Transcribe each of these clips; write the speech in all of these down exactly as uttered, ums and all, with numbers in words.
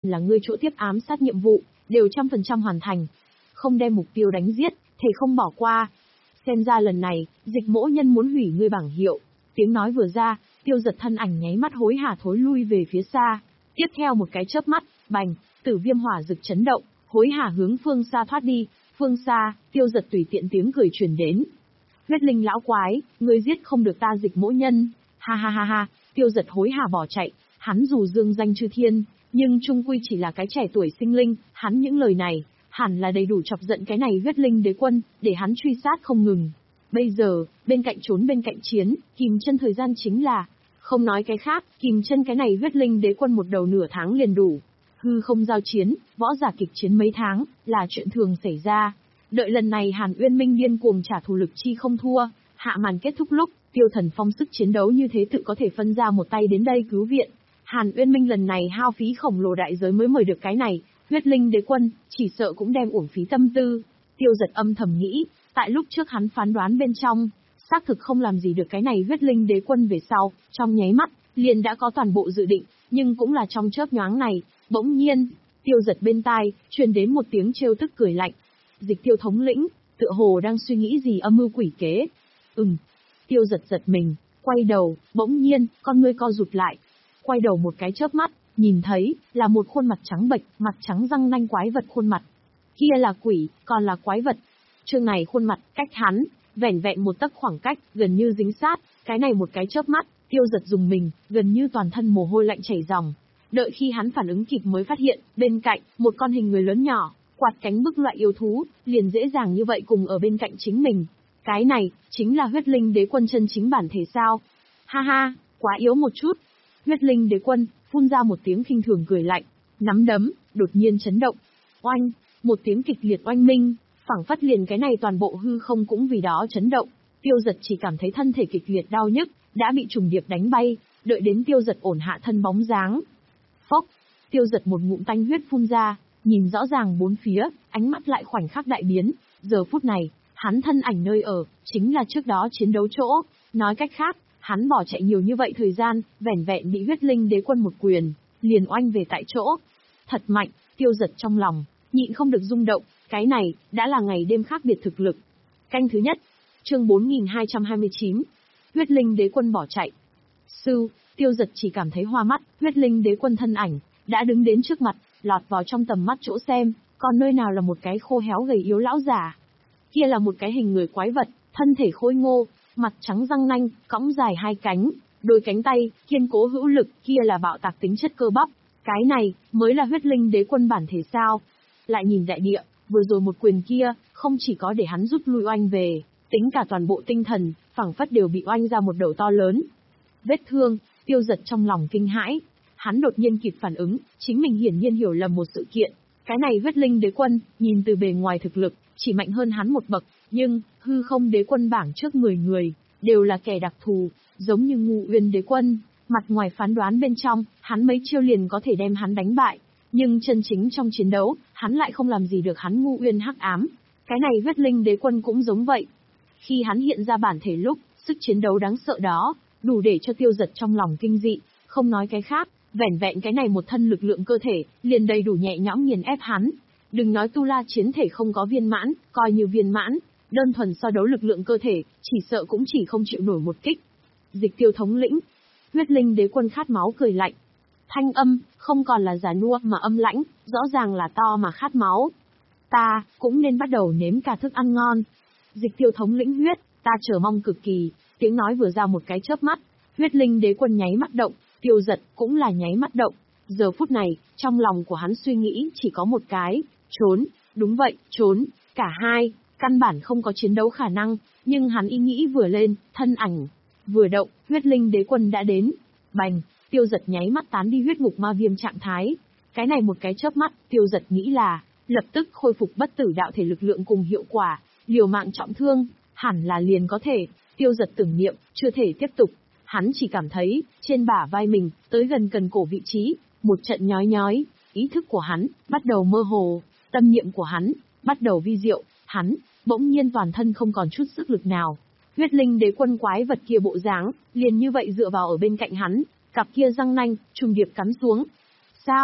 là ngươi chỗ tiếp ám sát nhiệm vụ, đều trăm phần trăm hoàn thành. Không đem mục tiêu đánh giết, thề không bỏ qua. Xem ra lần này, Dịch Mỗ Nhân muốn hủy ngươi bảng hiệu. Tiếng nói vừa ra, Tiêu Giật thân ảnh nháy mắt hối hả thối lui về phía xa. Tiếp theo một cái chớp mắt, bành, tử viêm hỏa rực chấn động, hối hả hướng phương xa thoát đi. Phương xa, Tiêu Giật tùy tiện tiếng cười truyền đến. Huyết linh lão quái, ngươi giết không được ta Dịch Mỗ Nhân. Ha ha ha ha, Tiêu Giật hối hả bỏ chạy. Hắn dù dương danh chư thiên, nhưng trung quy chỉ là cái trẻ tuổi sinh linh, hắn những lời này, hẳn là đầy đủ chọc giận cái này huyết linh đế quân, để hắn truy sát không ngừng. Bây giờ, bên cạnh trốn bên cạnh chiến, kìm chân thời gian chính là, không nói cái khác, kìm chân cái này huyết linh đế quân một đầu nửa tháng liền đủ. Hư không giao chiến, võ giả kịch chiến mấy tháng, là chuyện thường xảy ra. Đợi lần này Hàn Uyên Minh điên cuồng trả thù lực chi không thua, hạ màn kết thúc lúc, Tiêu Thần Phong sức chiến đấu như thế tự có thể phân ra một tay đến đây cứu viện. Hàn Uyên Minh lần này hao phí khổng lồ đại giới mới mời được cái này, huyết linh đế quân, chỉ sợ cũng đem uổng phí tâm tư. Tiêu Giật âm thầm nghĩ, tại lúc trước hắn phán đoán bên trong, xác thực không làm gì được cái này huyết linh đế quân về sau, trong nháy mắt, liền đã có toàn bộ dự định, nhưng cũng là trong chớp nhoáng này, bỗng nhiên, Tiêu Giật bên tai, truyền đến một tiếng trêu tức cười lạnh. Dịch Tiêu thống lĩnh, tựa hồ đang suy nghĩ gì âm mưu quỷ kế. Ừm. Tiêu Giật giật mình, quay đầu, bỗng nhiên, con ngươi co rụt lại. Quay đầu một cái chớp mắt, nhìn thấy, là một khuôn mặt trắng bệch, mặt trắng răng nanh quái vật khuôn mặt. Kia là quỷ, còn là quái vật. Chương này khuôn mặt, cách hắn, vẻn vẹn một tấc khoảng cách, gần như dính sát, cái này một cái chớp mắt, Tiêu Giật dùng mình, gần như toàn thân mồ hôi lạnh chảy ròng. Đợi khi hắn phản ứng kịp mới phát hiện, bên cạnh, một con hình người lớn nhỏ, quạt cánh bức loại yêu thú, liền dễ dàng như vậy cùng ở bên cạnh chính mình. Cái này, chính là huyết linh đế quân chân chính bản thể sao? Ha ha, quá yếu một chút. Huyết linh đế quân, phun ra một tiếng khinh thường cười lạnh, nắm đấm, đột nhiên chấn động. Oanh, một tiếng kịch liệt oanh minh, phảng phất liền cái này toàn bộ hư không cũng vì đó chấn động. Tiêu Giật chỉ cảm thấy thân thể kịch liệt đau nhức, đã bị trùng điệp đánh bay, đợi đến Tiêu Giật ổn hạ thân bóng dáng. Phốc, Tiêu Giật một ngụm tanh huyết phun ra, nhìn rõ ràng bốn phía, ánh mắt lại khoảnh khắc đại biến. Giờ phút này, hắn thân ảnh nơi ở, chính là trước đó chiến đấu chỗ. Nói cách khác, hắn bỏ chạy nhiều như vậy thời gian, vẻn vẹn bị huyết linh đế quân một quyền, liền oanh về tại chỗ. Thật mạnh, Tiêu Giật trong lòng, nhịn không được rung động, cái này, đã là ngày đêm khác biệt thực lực. Canh thứ nhất, chương bốn nghìn hai trăm hai mươi chín, huyết linh đế quân bỏ chạy. Sư, Tiêu Giật chỉ cảm thấy hoa mắt, huyết linh đế quân thân ảnh, đã đứng đến trước mặt, lọt vào trong tầm mắt chỗ xem, còn nơi nào là một cái khô héo gầy yếu lão giả. Kia là một cái hình người quái vật, thân thể khôi ngô, mặt trắng răng nanh, cõng dài hai cánh, đôi cánh tay, kiên cố hữu lực, kia là bạo tạc tính chất cơ bắp. Cái này, mới là huyết linh đế quân bản thể sao. Lại nhìn đại địa, vừa rồi một quyền kia, không chỉ có để hắn rút lui oanh về, tính cả toàn bộ tinh thần, phảng phất đều bị oanh ra một đầu to lớn. Vết thương, Tiêu Giật trong lòng kinh hãi. Hắn đột nhiên kịp phản ứng, chính mình hiển nhiên hiểu lầm một sự kiện. Cái này huyết linh đế quân, nhìn từ bề ngoài thực lực, chỉ mạnh hơn hắn một bậc, nhưng, hư không đế quân bảng trước mười người, đều là kẻ đặc thù, giống như Ngũ Uyên đế quân, mặt ngoài phán đoán bên trong, hắn mấy chiêu liền có thể đem hắn đánh bại, nhưng chân chính trong chiến đấu, hắn lại không làm gì được hắn Ngũ Uyên hắc ám. Cái này huyết linh đế quân cũng giống vậy. Khi hắn hiện ra bản thể lúc, sức chiến đấu đáng sợ đó, đủ để cho Tiêu Giật trong lòng kinh dị, không nói cái khác, vẻn vẹn cái này một thân lực lượng cơ thể, liền đầy đủ nhẹ nhõm nghiền ép hắn. Đừng nói tu la chiến thể không có viên mãn, coi như viên mãn, đơn thuần so đấu lực lượng cơ thể, chỉ sợ cũng chỉ không chịu nổi một kích. Dịch Tiêu thống lĩnh, huyết linh đế quân khát máu cười lạnh. Thanh âm, không còn là già nua mà âm lãnh, rõ ràng là to mà khát máu. Ta, cũng nên bắt đầu nếm cả thức ăn ngon. Dịch Tiêu thống lĩnh huyết, ta chờ mong cực kỳ, tiếng nói vừa ra một cái chớp mắt, huyết linh đế quân nháy mắt động, Tiêu Giật cũng là nháy mắt động. Giờ phút này, trong lòng của hắn suy nghĩ chỉ có một cái, trốn, đúng vậy, trốn, cả hai, căn bản không có chiến đấu khả năng, nhưng hắn ý nghĩ vừa lên, thân ảnh, vừa động, huyết linh đế quân đã đến. Bành, Tiêu Giật nháy mắt tán đi huyết ngục ma viêm trạng thái. Cái này một cái chớp mắt, Tiêu Giật nghĩ là, lập tức khôi phục bất tử đạo thể lực lượng cùng hiệu quả, liều mạng trọng thương, hẳn là liền có thể. Tiêu Giật tưởng niệm, chưa thể tiếp tục. Hắn chỉ cảm thấy, trên bả vai mình, tới gần cần cổ vị trí, một trận nhói nhói, ý thức của hắn, bắt đầu mơ hồ, tâm niệm của hắn, bắt đầu vi diệu, hắn, bỗng nhiên toàn thân không còn chút sức lực nào. Huyết linh đế quân quái vật kia bộ dáng, liền như vậy dựa vào ở bên cạnh hắn, cặp kia răng nanh, trùng điệp cắn xuống. Sao?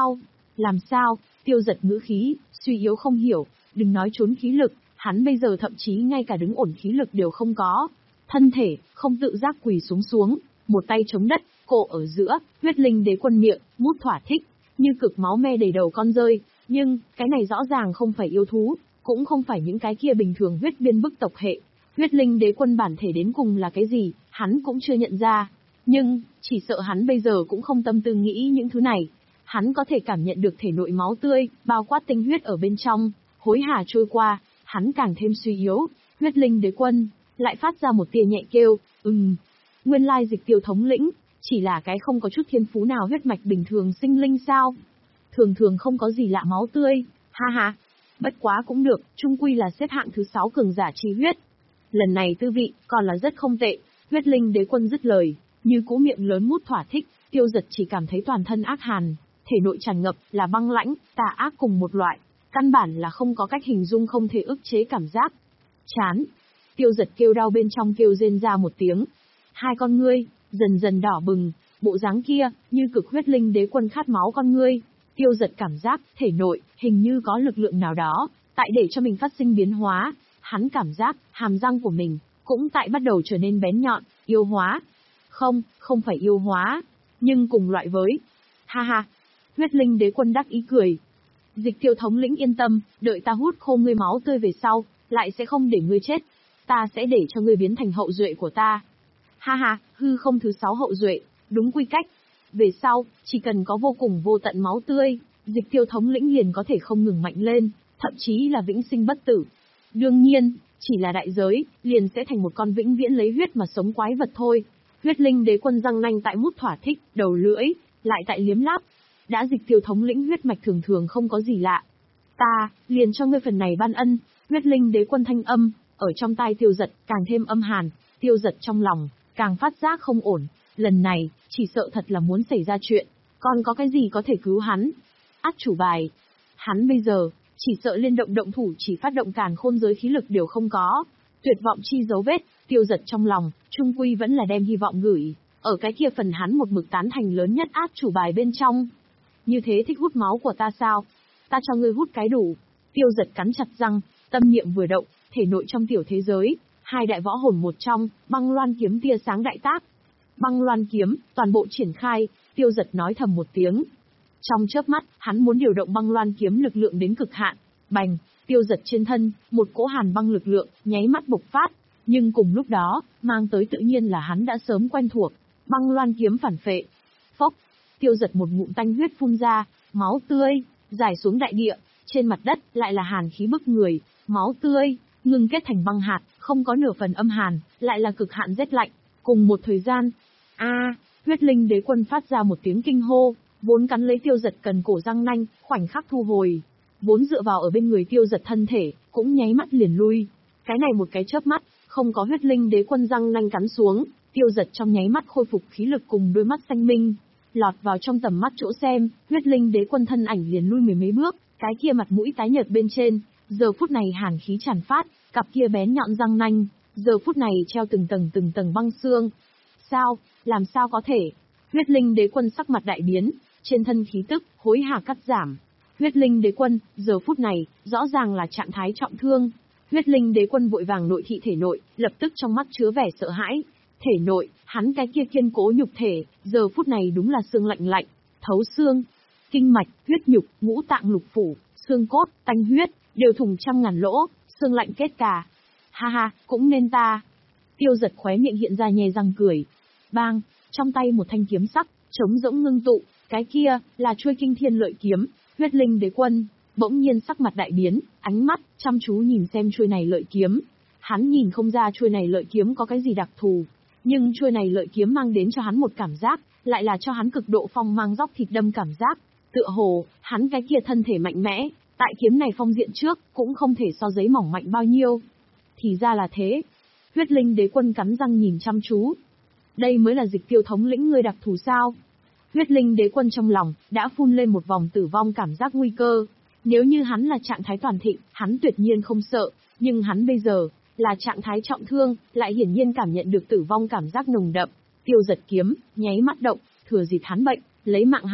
Làm sao? Tiêu Giật ngữ khí, suy yếu không hiểu, đừng nói trốn khí lực, hắn bây giờ thậm chí ngay cả đứng ổn khí lực đều không có. Thân thể, không tự giác quỳ xuống xuống, một tay chống đất, cổ ở giữa, huyết linh đế quân miệng, mút thỏa thích, như cực máu me đầy đầu con rơi, nhưng, cái này rõ ràng không phải yêu thú, cũng không phải những cái kia bình thường huyết biên bức tộc hệ. Huyết linh đế quân bản thể đến cùng là cái gì, hắn cũng chưa nhận ra. Nhưng, chỉ sợ hắn bây giờ cũng không tâm tư nghĩ những thứ này. Hắn có thể cảm nhận được thể nội máu tươi, bao quát tinh huyết ở bên trong, hối hả trôi qua, hắn càng thêm suy yếu. Huyết linh đế quân, lại phát ra một tia nhẹ kêu, ừm. Nguyên lai Dịch Tiêu thống lĩnh, chỉ là cái không có chút thiên phú nào huyết mạch bình thường sinh linh sao? Thường thường không có gì lạ máu tươi, ha ha. Bất quá cũng được, chung quy là xếp hạng thứ sáu cường giả chi huyết. Lần này tư vị, còn là rất không tệ. Huyết linh đế quân dứt lời, như cú miệng lớn mút thỏa thích, Tiêu Giật chỉ cảm thấy toàn thân ác hàn, thể nội tràn ngập là băng lãnh, tà ác cùng một loại, căn bản là không có cách hình dung, không thể ức chế cảm giác. Chán. Tiêu Giật kêu đau bên trong kêu rên ra một tiếng. Hai con ngươi dần dần đỏ bừng, bộ dáng kia như cực huyết linh đế quân khát máu con ngươi. Tiêu Giật cảm giác thể nội hình như có lực lượng nào đó tại để cho mình phát sinh biến hóa. Hắn cảm giác hàm răng của mình cũng tại bắt đầu trở nên bén nhọn, yêu hóa. Không, không phải yêu hóa, nhưng cùng loại với. Ha ha. Huyết linh đế quân đắc ý cười. Dịch Tiêu thống lĩnh yên tâm, đợi ta hút khô ngươi máu tươi về sau, lại sẽ không để ngươi chết. Ta sẽ để cho ngươi biến thành hậu duệ của ta. Ha ha, hư không thứ sáu hậu duệ, đúng quy cách. Về sau, chỉ cần có vô cùng vô tận máu tươi, Dịch Tiêu thống lĩnh liền có thể không ngừng mạnh lên, thậm chí là vĩnh sinh bất tử. Đương nhiên, chỉ là đại giới, liền sẽ thành một con vĩnh viễn lấy huyết mà sống quái vật thôi. Huyết linh đế quân răng nanh tại mút thỏa thích, đầu lưỡi lại tại liếm láp. Đã Dịch Tiêu thống lĩnh huyết mạch thường thường không có gì lạ. Ta, liền cho ngươi phần này ban ân. Huyết linh đế quân thanh âm, ở trong tai Tiêu Giật, càng thêm âm hàn. Tiêu Giật trong lòng, càng phát giác không ổn. Lần này, chỉ sợ thật là muốn xảy ra chuyện. Còn có cái gì có thể cứu hắn? Át chủ bài. Hắn bây giờ, chỉ sợ liên động động thủ chỉ phát động càn khôn giới khí lực đều không có. Tuyệt vọng chi dấu vết, Tiêu Giật trong lòng, trung quy vẫn là đem hy vọng gửi ở cái kia phần hắn một mực tán thành lớn nhất át chủ bài bên trong. Như thế thích hút máu của ta sao? Ta cho ngươi hút cái đủ. Tiêu Giật cắn chặt răng, tâm niệm vừa động, thể nội trong tiểu thế giới, hai đại võ hồn một trong, băng loan kiếm tia sáng đại tác. Băng loan kiếm, toàn bộ triển khai, Tiêu Giật nói thầm một tiếng. Trong chớp mắt, hắn muốn điều động băng loan kiếm lực lượng đến cực hạn. Bành, Tiêu Giật trên thân, một cỗ hàn băng lực lượng, nháy mắt bộc phát. Nhưng cùng lúc đó, mang tới tự nhiên là hắn đã sớm quen thuộc. Băng loan kiếm phản phệ. Phốc, Tiêu Giật một ngụm tanh huyết phun ra, máu tươi, rải xuống đại địa, trên mặt đất lại là hàn khí bức người, máu tươi, ngưng kết thành băng hạt, không có nửa phần âm hàn, lại là cực hạn rét lạnh. Cùng một thời gian, a, huyết linh đế quân phát ra một tiếng kinh hô, vốn cắn lấy Tiêu Giật cần cổ răng nanh, khoảnh khắc thu hồi. Vốn dựa vào ở bên người Tiêu Giật thân thể, cũng nháy mắt liền lui. Cái này một cái chớp mắt, không có huyết linh đế quân răng nanh cắn xuống, Tiêu Giật trong nháy mắt khôi phục khí lực cùng đôi mắt xanh minh. Lọt vào trong tầm mắt chỗ xem, huyết linh đế quân thân ảnh liền lui mười mấy bước, cái kia mặt mũi tái nhợt bên trên, giờ phút này hàn khí tràn phát, cặp kia bén nhọn răng nanh, giờ phút này treo từng tầng từng tầng băng xương. Sao, làm sao có thể? Huyết linh đế quân sắc mặt đại biến, trên thân khí tức, hối hả cắt giảm. Huyết linh đế quân, giờ phút này, rõ ràng là trạng thái trọng thương. Huyết linh đế quân vội vàng nội thị thể nội, lập tức trong mắt chứa vẻ sợ hãi. Thể nội, hắn cái kia kiên cố nhục thể, giờ phút này đúng là xương lạnh lạnh, thấu xương, kinh mạch, huyết nhục, ngũ tạng lục phủ, xương cốt, tanh huyết, đều thủng trăm ngàn lỗ, xương lạnh kết cả. Ha ha, cũng nên ta. Tiêu Giật khóe miệng hiện ra nhè răng cười. Bang, trong tay một thanh kiếm sắc, trống rỗng ngưng tụ, cái kia, là chuôi kinh thiên lợi kiếm. Huyết linh đế quân, bỗng nhiên sắc mặt đại biến, ánh mắt, chăm chú nhìn xem chuôi này lợi kiếm. Hắn nhìn không ra chuôi này lợi kiếm có cái gì đặc thù. Nhưng chuôi này lợi kiếm mang đến cho hắn một cảm giác, lại là cho hắn cực độ phong mang dóc thịt đâm cảm giác. Tựa hồ, hắn cái kia thân thể mạnh mẽ, tại kiếm này phong diện trước, cũng không thể so giấy mỏng mạnh bao nhiêu. Thì ra là thế. Huyết linh đế quân cắn răng nhìn chăm chú. Đây mới là Dịch Tiêu thống lĩnh ngươi đặc thù sao? Huyết linh đế quân trong lòng, đã phun lên một vòng tử vong cảm giác nguy cơ. Nếu như hắn là trạng thái toàn thịnh, hắn tuyệt nhiên không sợ, nhưng hắn bây giờ, là trạng thái trọng thương, lại hiển nhiên cảm nhận được tử vong cảm giác nồng đậm. Tiêu Giật kiếm, nháy mắt động, thừa dịp hắn bệnh, lấy mạng hắn,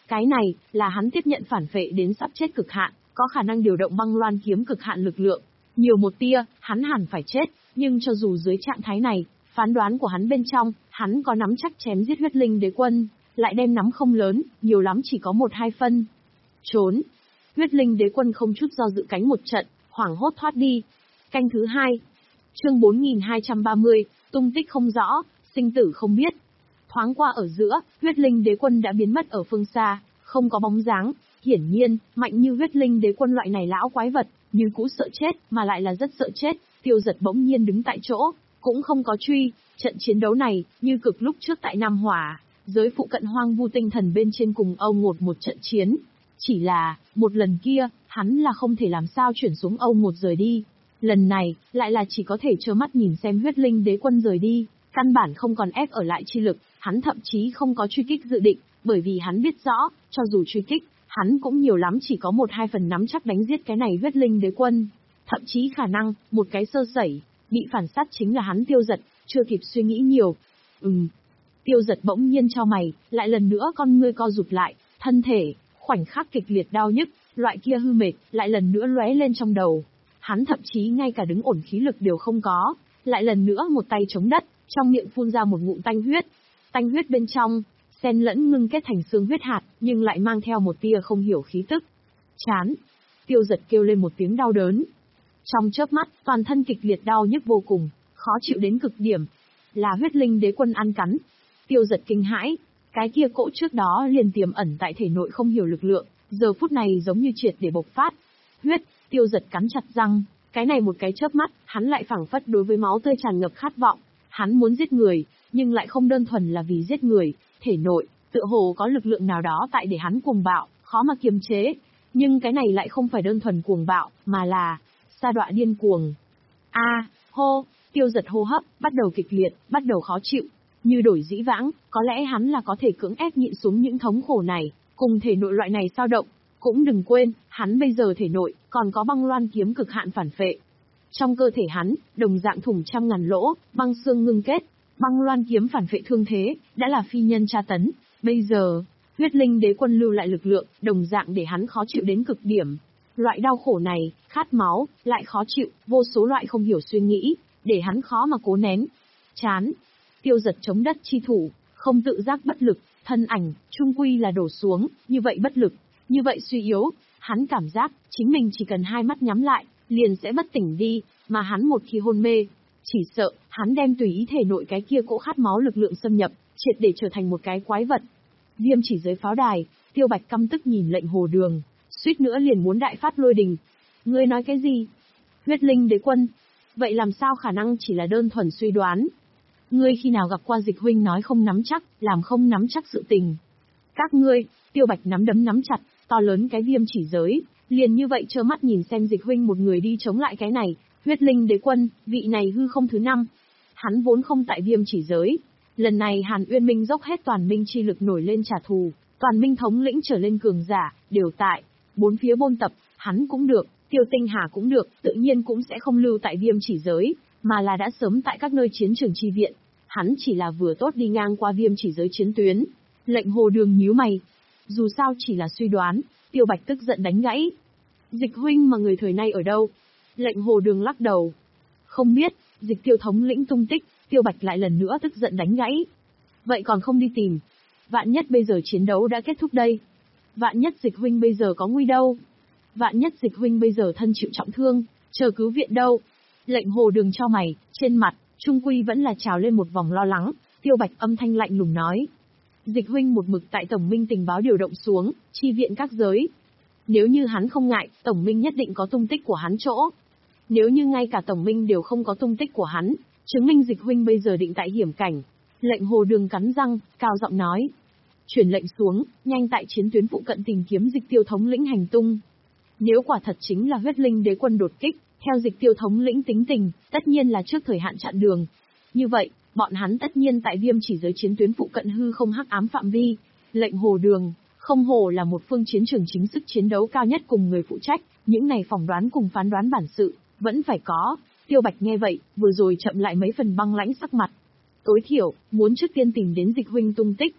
Cái này, là hắn tiếp nhận phản phệ đến sắp chết cực hạn, có khả năng điều động băng loan kiếm cực hạn lực lượng. Nhiều một tia, hắn hẳn phải chết, nhưng cho dù dưới trạng thái này, phán đoán của hắn bên trong, hắn có nắm chắc chém giết huyết linh đế quân, lại đem nắm không lớn, nhiều lắm chỉ có một hai phân. Trốn. Huyết linh đế quân không chút do dự cánh một trận, hoảng hốt thoát đi. Canh thứ hai. Chương bốn nghìn hai trăm ba mươi, tung tích không rõ, sinh tử không biết. Thoáng qua ở giữa, huyết linh đế quân đã biến mất ở phương xa, không có bóng dáng. Hiển nhiên, mạnh như huyết linh đế quân loại này lão quái vật, như cũ sợ chết, mà lại là rất sợ chết. Tiêu Giật bỗng nhiên đứng tại chỗ, cũng không có truy. Trận chiến đấu này, như cực lúc trước tại Nam Hỏa, giới phụ cận hoang vu tinh thần bên trên cùng Âu Ngột một trận chiến. Chỉ là, một lần kia, hắn là không thể làm sao chuyển xuống Âu Ngột rời đi. Lần này, lại là chỉ có thể trơ mắt nhìn xem huyết linh đế quân rời đi, căn bản không còn ép ở lại chi lực, hắn thậm chí không có truy kích dự định, bởi vì hắn biết rõ, cho dù truy kích, hắn cũng nhiều lắm chỉ có một hai phần nắm chắc đánh giết cái này huyết linh đế quân. Thậm chí khả năng, một cái sơ sẩy, bị phản sát chính là hắn Tiêu Giật, chưa kịp suy nghĩ nhiều. Ừm. Tiêu Giật bỗng nhiên cho mày, lại lần nữa con ngươi co rụt lại, thân thể, khoảnh khắc kịch liệt đau nhức, loại kia hư mệt, lại lần nữa lóe lên trong đầu. Hắn thậm chí ngay cả đứng ổn khí lực đều không có, lại lần nữa một tay chống đất, trong miệng phun ra một ngụm tanh huyết. Tanh huyết bên trong, xen lẫn ngưng kết thành xương huyết hạt, nhưng lại mang theo một tia không hiểu khí tức. Chán. Tiêu Giật kêu lên một tiếng đau đớn. Trong chớp mắt, toàn thân kịch liệt đau nhức vô cùng, khó chịu đến cực điểm. Là huyết linh đế quân ăn cắn. Tiêu Giật kinh hãi, cái kia cỗ trước đó liền tiềm ẩn tại thể nội không hiểu lực lượng, giờ phút này giống như triệt để bộc phát. Huyết. Tiêu Giật cắn chặt răng, cái này một cái chớp mắt, hắn lại phảng phất đối với máu tươi tràn ngập khát vọng. Hắn muốn giết người, nhưng lại không đơn thuần là vì giết người, thể nội, tựa hồ có lực lượng nào đó tại để hắn cuồng bạo, khó mà kiềm chế. Nhưng cái này lại không phải đơn thuần cuồng bạo, mà là sa đọa điên cuồng. A, à, hô, Tiêu Giật hô hấp, bắt đầu kịch liệt, bắt đầu khó chịu. Như đổi dĩ vãng, có lẽ hắn là có thể cưỡng ép nhịn xuống những thống khổ này, cùng thể nội loại này dao động. Cũng đừng quên, hắn bây giờ thể nội, còn có băng loan kiếm cực hạn phản phệ. Trong cơ thể hắn, đồng dạng thủng trăm ngàn lỗ, băng xương ngưng kết. Băng loan kiếm phản phệ thương thế, đã là phi nhân tra tấn. Bây giờ, huyết linh đế quân lưu lại lực lượng, đồng dạng để hắn khó chịu đến cực điểm. Loại đau khổ này, khát máu, lại khó chịu, vô số loại không hiểu suy nghĩ, để hắn khó mà cố nén. Chán. Tiêu Giật chống đất chi thủ, không tự giác bất lực, thân ảnh, trung quy là đổ xuống, như vậy bất lực. Như vậy suy yếu, hắn cảm giác, chính mình chỉ cần hai mắt nhắm lại, liền sẽ bất tỉnh đi, mà hắn một khi hôn mê, chỉ sợ, hắn đem tùy ý thể nội cái kia cỗ khát máu lực lượng xâm nhập, triệt để trở thành một cái quái vật. Viêm chỉ dưới pháo đài, Tiêu Bạch căm tức nhìn lệnh hồ đường, suýt nữa liền muốn đại phát lôi đình. Ngươi nói cái gì? Huyết linh đế quân? Vậy làm sao khả năng chỉ là đơn thuần suy đoán? Ngươi khi nào gặp qua Dịch huynh nói không nắm chắc, làm không nắm chắc sự tình? Các ngươi, Tiêu Bạch nắm đấm nắm chặt, to lớn cái viêm chỉ giới, liền như vậy trơ mắt nhìn xem Dịch huynh một người đi chống lại cái này, huyết linh đế quân, vị này hư không thứ năm. Hắn vốn không tại viêm chỉ giới. Lần này Hàn Uyên Minh dốc hết toàn minh chi lực nổi lên trả thù, toàn minh thống lĩnh trở lên cường giả, đều tại. Bốn phía bôn tập, hắn cũng được, Tiêu Tinh Hà cũng được, tự nhiên cũng sẽ không lưu tại viêm chỉ giới, mà là đã sớm tại các nơi chiến trường chi viện. Hắn chỉ là vừa tốt đi ngang qua viêm chỉ giới chiến tuyến. Lệnh hồ đường nhíu mày. Dù sao chỉ là suy đoán, Tiêu Bạch tức giận đánh gãy. Dịch huynh mà người thời nay ở đâu? Lệnh hồ đường lắc đầu. Không biết, Dịch Tiêu thống lĩnh tung tích, Tiêu Bạch lại lần nữa tức giận đánh gãy. Vậy còn không đi tìm. Vạn nhất bây giờ chiến đấu đã kết thúc đây. Vạn nhất Dịch huynh bây giờ có nguy đâu. Vạn nhất Dịch huynh bây giờ thân chịu trọng thương, chờ cứu viện đâu. Lệnh hồ đường cho mày, trên mặt, trung quy vẫn là trào lên một vòng lo lắng. Tiêu Bạch âm thanh lạnh lùng nói. Dịch huynh một mực tại Tổng minh tình báo điều động xuống, chi viện các giới. Nếu như hắn không ngại, Tổng minh nhất định có tung tích của hắn chỗ. Nếu như ngay cả Tổng minh đều không có tung tích của hắn, chứng minh Dịch huynh bây giờ định tại hiểm cảnh. Lệnh hồ đường cắn răng, cao giọng nói. Chuyển lệnh xuống, nhanh tại chiến tuyến phụ cận tìm kiếm Dịch Tiêu thống lĩnh hành tung. Nếu quả thật chính là huyết linh đế quân đột kích, theo Dịch Tiêu thống lĩnh tính tình, tất nhiên là trước thời hạn chặn đường. Như vậy, bọn hắn tất nhiên tại viêm chỉ giới chiến tuyến phụ cận hư không hắc ám phạm vi. Lệnh hồ đường, không hồ là một phương chiến trường chính sức chiến đấu cao nhất cùng người phụ trách, những này phỏng đoán cùng phán đoán bản sự, vẫn phải có. Tiêu Bạch nghe vậy, vừa rồi chậm lại mấy phần băng lãnh sắc mặt. Tối thiểu, muốn trước tiên tìm đến Dịch huynh tung tích.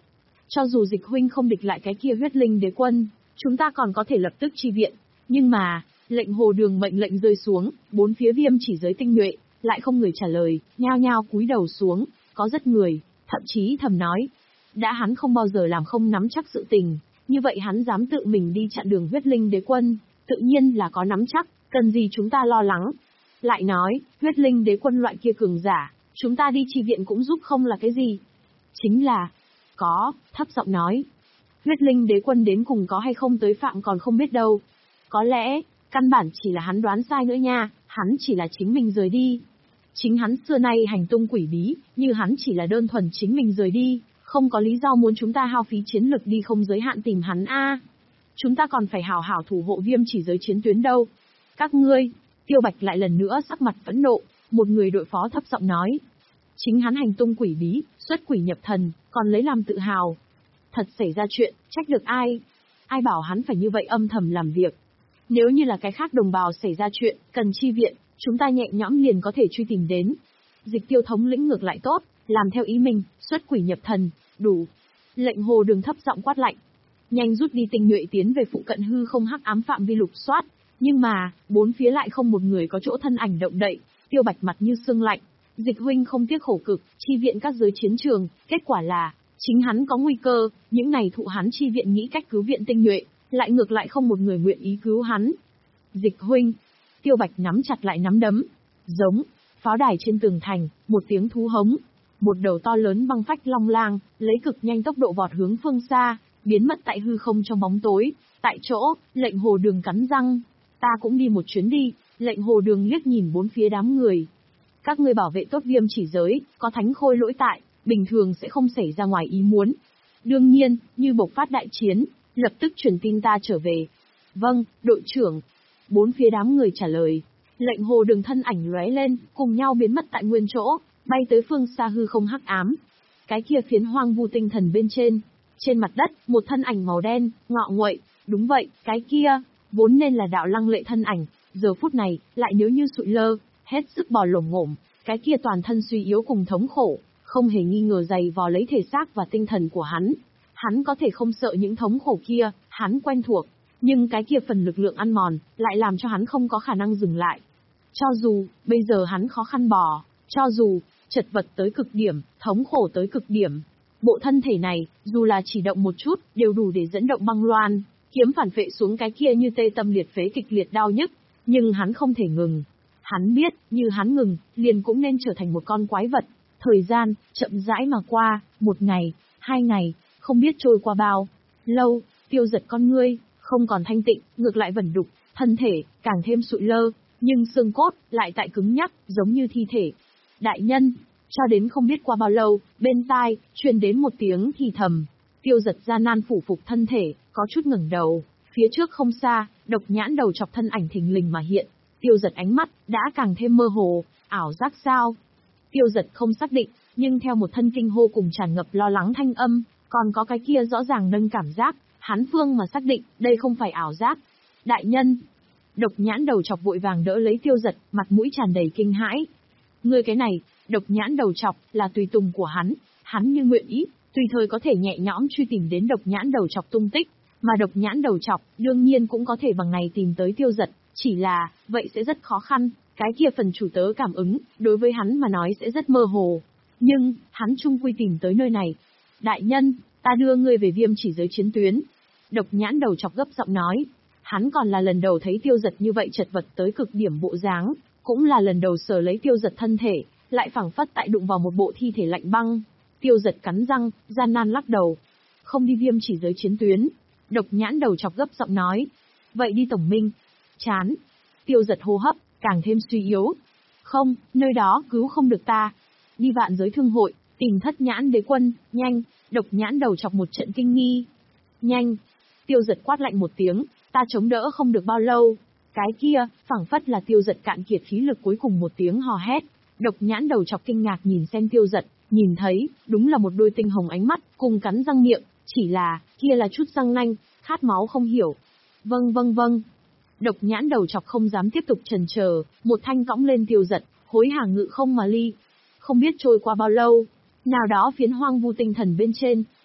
Cho dù dịch huynh không địch lại cái kia huyết linh đế quân, chúng ta còn có thể lập tức chi viện. Nhưng mà, lệnh hồ đường mệnh lệnh rơi xuống, bốn phía viêm chỉ giới tinh nhuệ, lại không người trả lời, nhao nhao cúi đầu xuống, có rất người, thậm chí thầm nói. Đã hắn không bao giờ làm không nắm chắc sự tình, như vậy hắn dám tự mình đi chặn đường huyết linh đế quân, tự nhiên là có nắm chắc, cần gì chúng ta lo lắng. Lại nói, huyết linh đế quân loại kia cường giả, chúng ta đi chi viện cũng giúp không là cái gì. Chính là, có, thấp giọng nói. Huyết linh đế quân đến cùng có hay không tới phạm còn không biết đâu. Có lẽ, căn bản chỉ là hắn đoán sai nữa nha, hắn chỉ là chính mình rời đi. Chính hắn xưa nay hành tung quỷ bí, như hắn chỉ là đơn thuần chính mình rời đi, không có lý do muốn chúng ta hao phí chiến lực đi không giới hạn tìm hắn a. Chúng ta còn phải hảo hảo thủ hộ viêm chỉ giới chiến tuyến đâu. Các ngươi, Tiêu Bạch lại lần nữa sắc mặt phẫn nộ, một người đội phó thấp giọng nói. Chính hắn hành tung quỷ bí, xuất quỷ nhập thần, còn lấy làm tự hào. Thật xảy ra chuyện, trách được ai? Ai bảo hắn phải như vậy âm thầm làm việc? Nếu như là cái khác đồng bào xảy ra chuyện, cần chi viện, chúng ta nhẹ nhõm liền có thể truy tìm đến. Dịch Tiêu thống lĩnh ngược lại tốt, làm theo ý mình, xuất quỷ nhập thần, đủ. Lệnh hồ đường thấp giọng quát lạnh. Nhanh rút đi tinh nhuệ tiến về phụ cận hư không hắc ám phạm vi lục soát. Nhưng mà, bốn phía lại không một người có chỗ thân ảnh động đậy, Tiêu Bạch mặt như xương lạnh. Dịch huynh không tiếc khổ cực, chi viện các giới chiến trường, kết quả là, chính hắn có nguy cơ, những này thụ hắn chi viện nghĩ cách cứu viện tinh nhuệ, lại ngược lại không một người nguyện ý cứu hắn. Dịch huynh, Tiêu Bạch nắm chặt lại nắm đấm, giống, pháo đài trên tường thành, một tiếng thú hống, một đầu to lớn băng phách long lang, lấy cực nhanh tốc độ vọt hướng phương xa, biến mất tại hư không trong bóng tối, tại chỗ, lệnh hồ đường cắn răng, ta cũng đi một chuyến đi, lệnh hồ đường liếc nhìn bốn phía đám người. Các ngươi bảo vệ tốt viêm chỉ giới, có thánh khôi lỗi tại, bình thường sẽ không xảy ra ngoài ý muốn. Đương nhiên, như bộc phát đại chiến, lập tức truyền tin ta trở về. Vâng, đội trưởng. Bốn phía đám người trả lời. Lệnh hồ đường thân ảnh lóe lên, cùng nhau biến mất tại nguyên chỗ, bay tới phương xa hư không hắc ám. Cái kia phiến hoang vu tinh thần bên trên. Trên mặt đất, một thân ảnh màu đen, ngọ nguậy. Đúng vậy, cái kia, vốn nên là đạo lăng lệ thân ảnh, giờ phút này, lại nếu như sụi lơ, hết sức bò lổm ngổm, cái kia toàn thân suy yếu cùng thống khổ, không hề nghi ngờ dày vò lấy thể xác và tinh thần của hắn. Hắn có thể không sợ những thống khổ kia, hắn quen thuộc, nhưng cái kia phần lực lượng ăn mòn, lại làm cho hắn không có khả năng dừng lại. Cho dù, bây giờ hắn khó khăn bò, cho dù, chật vật tới cực điểm, thống khổ tới cực điểm, bộ thân thể này, dù là chỉ động một chút, đều đủ để dẫn động băng loan, kiếm phản phệ xuống cái kia như tê tâm liệt phế kịch liệt đau nhức, nhưng hắn không thể ngừng. Hắn biết, như hắn ngừng, liền cũng nên trở thành một con quái vật. Thời gian, chậm rãi mà qua, một ngày, hai ngày, không biết trôi qua bao lâu, Tiêu giật con ngươi, không còn thanh tịnh, ngược lại vẩn đục, thân thể, càng thêm sụi lơ, nhưng xương cốt, lại tại cứng nhắc, giống như thi thể. Đại nhân, cho đến không biết qua bao lâu, bên tai, truyền đến một tiếng thì thầm. Tiêu giật gian nan phủ phục thân thể, có chút ngẩng đầu, phía trước không xa, độc nhãn đầu chọc thân ảnh thình lình mà hiện. Tiêu giật ánh mắt, đã càng thêm mơ hồ, ảo giác sao? Tiêu giật không xác định, nhưng theo một thân kinh hô cùng tràn ngập lo lắng thanh âm, còn có cái kia rõ ràng nâng cảm giác, hắn phương mà xác định, đây không phải ảo giác. Đại nhân, độc nhãn đầu chọc vội vàng đỡ lấy Tiêu giật, mặt mũi tràn đầy kinh hãi. Ngươi cái này, độc nhãn đầu chọc, là tùy tùng của hắn, hắn như nguyện ý, tùy thời có thể nhẹ nhõm truy tìm đến độc nhãn đầu chọc tung tích, mà độc nhãn đầu chọc, đương nhiên cũng có thể bằng này tìm tới Tiêu giật. Chỉ là, vậy sẽ rất khó khăn, cái kia phần chủ tớ cảm ứng, đối với hắn mà nói sẽ rất mơ hồ. Nhưng, hắn chung quy tìm tới nơi này. Đại nhân, ta đưa ngươi về viêm chỉ giới chiến tuyến. Độc nhãn đầu chọc gấp giọng nói. Hắn còn là lần đầu thấy Tiêu giật như vậy chật vật tới cực điểm bộ dáng, cũng là lần đầu sờ lấy Tiêu giật thân thể, lại phảng phất tại đụng vào một bộ thi thể lạnh băng. Tiêu giật cắn răng, gian nan lắc đầu. Không đi viêm chỉ giới chiến tuyến. Độc nhãn đầu chọc gấp giọng nói. Vậy đi tổng minh. Chán. Tiêu giật hô hấp, càng thêm suy yếu. Không, nơi đó cứu không được ta. Đi vạn giới thương hội, tìm thất nhãn đế quân, nhanh. Độc nhãn đầu chọc một trận kinh nghi. Nhanh. Tiêu giật quát lạnh một tiếng, ta chống đỡ không được bao lâu. Cái kia, phảng phất là Tiêu giật cạn kiệt khí lực cuối cùng một tiếng hò hét. Độc nhãn đầu chọc kinh ngạc nhìn xem Tiêu giật, nhìn thấy, đúng là một đôi tinh hồng ánh mắt, cùng cắn răng miệng, chỉ là, kia là chút răng nanh, khát máu không hiểu. Vâng vâng vâng. Độc nhãn đầu chọc không dám tiếp tục chần chờ, một thanh cõng lên Tiêu giật, hối hả ngự không mà ly. Không biết trôi qua bao lâu, nào đó phiến hoang vu tinh thần bên trên,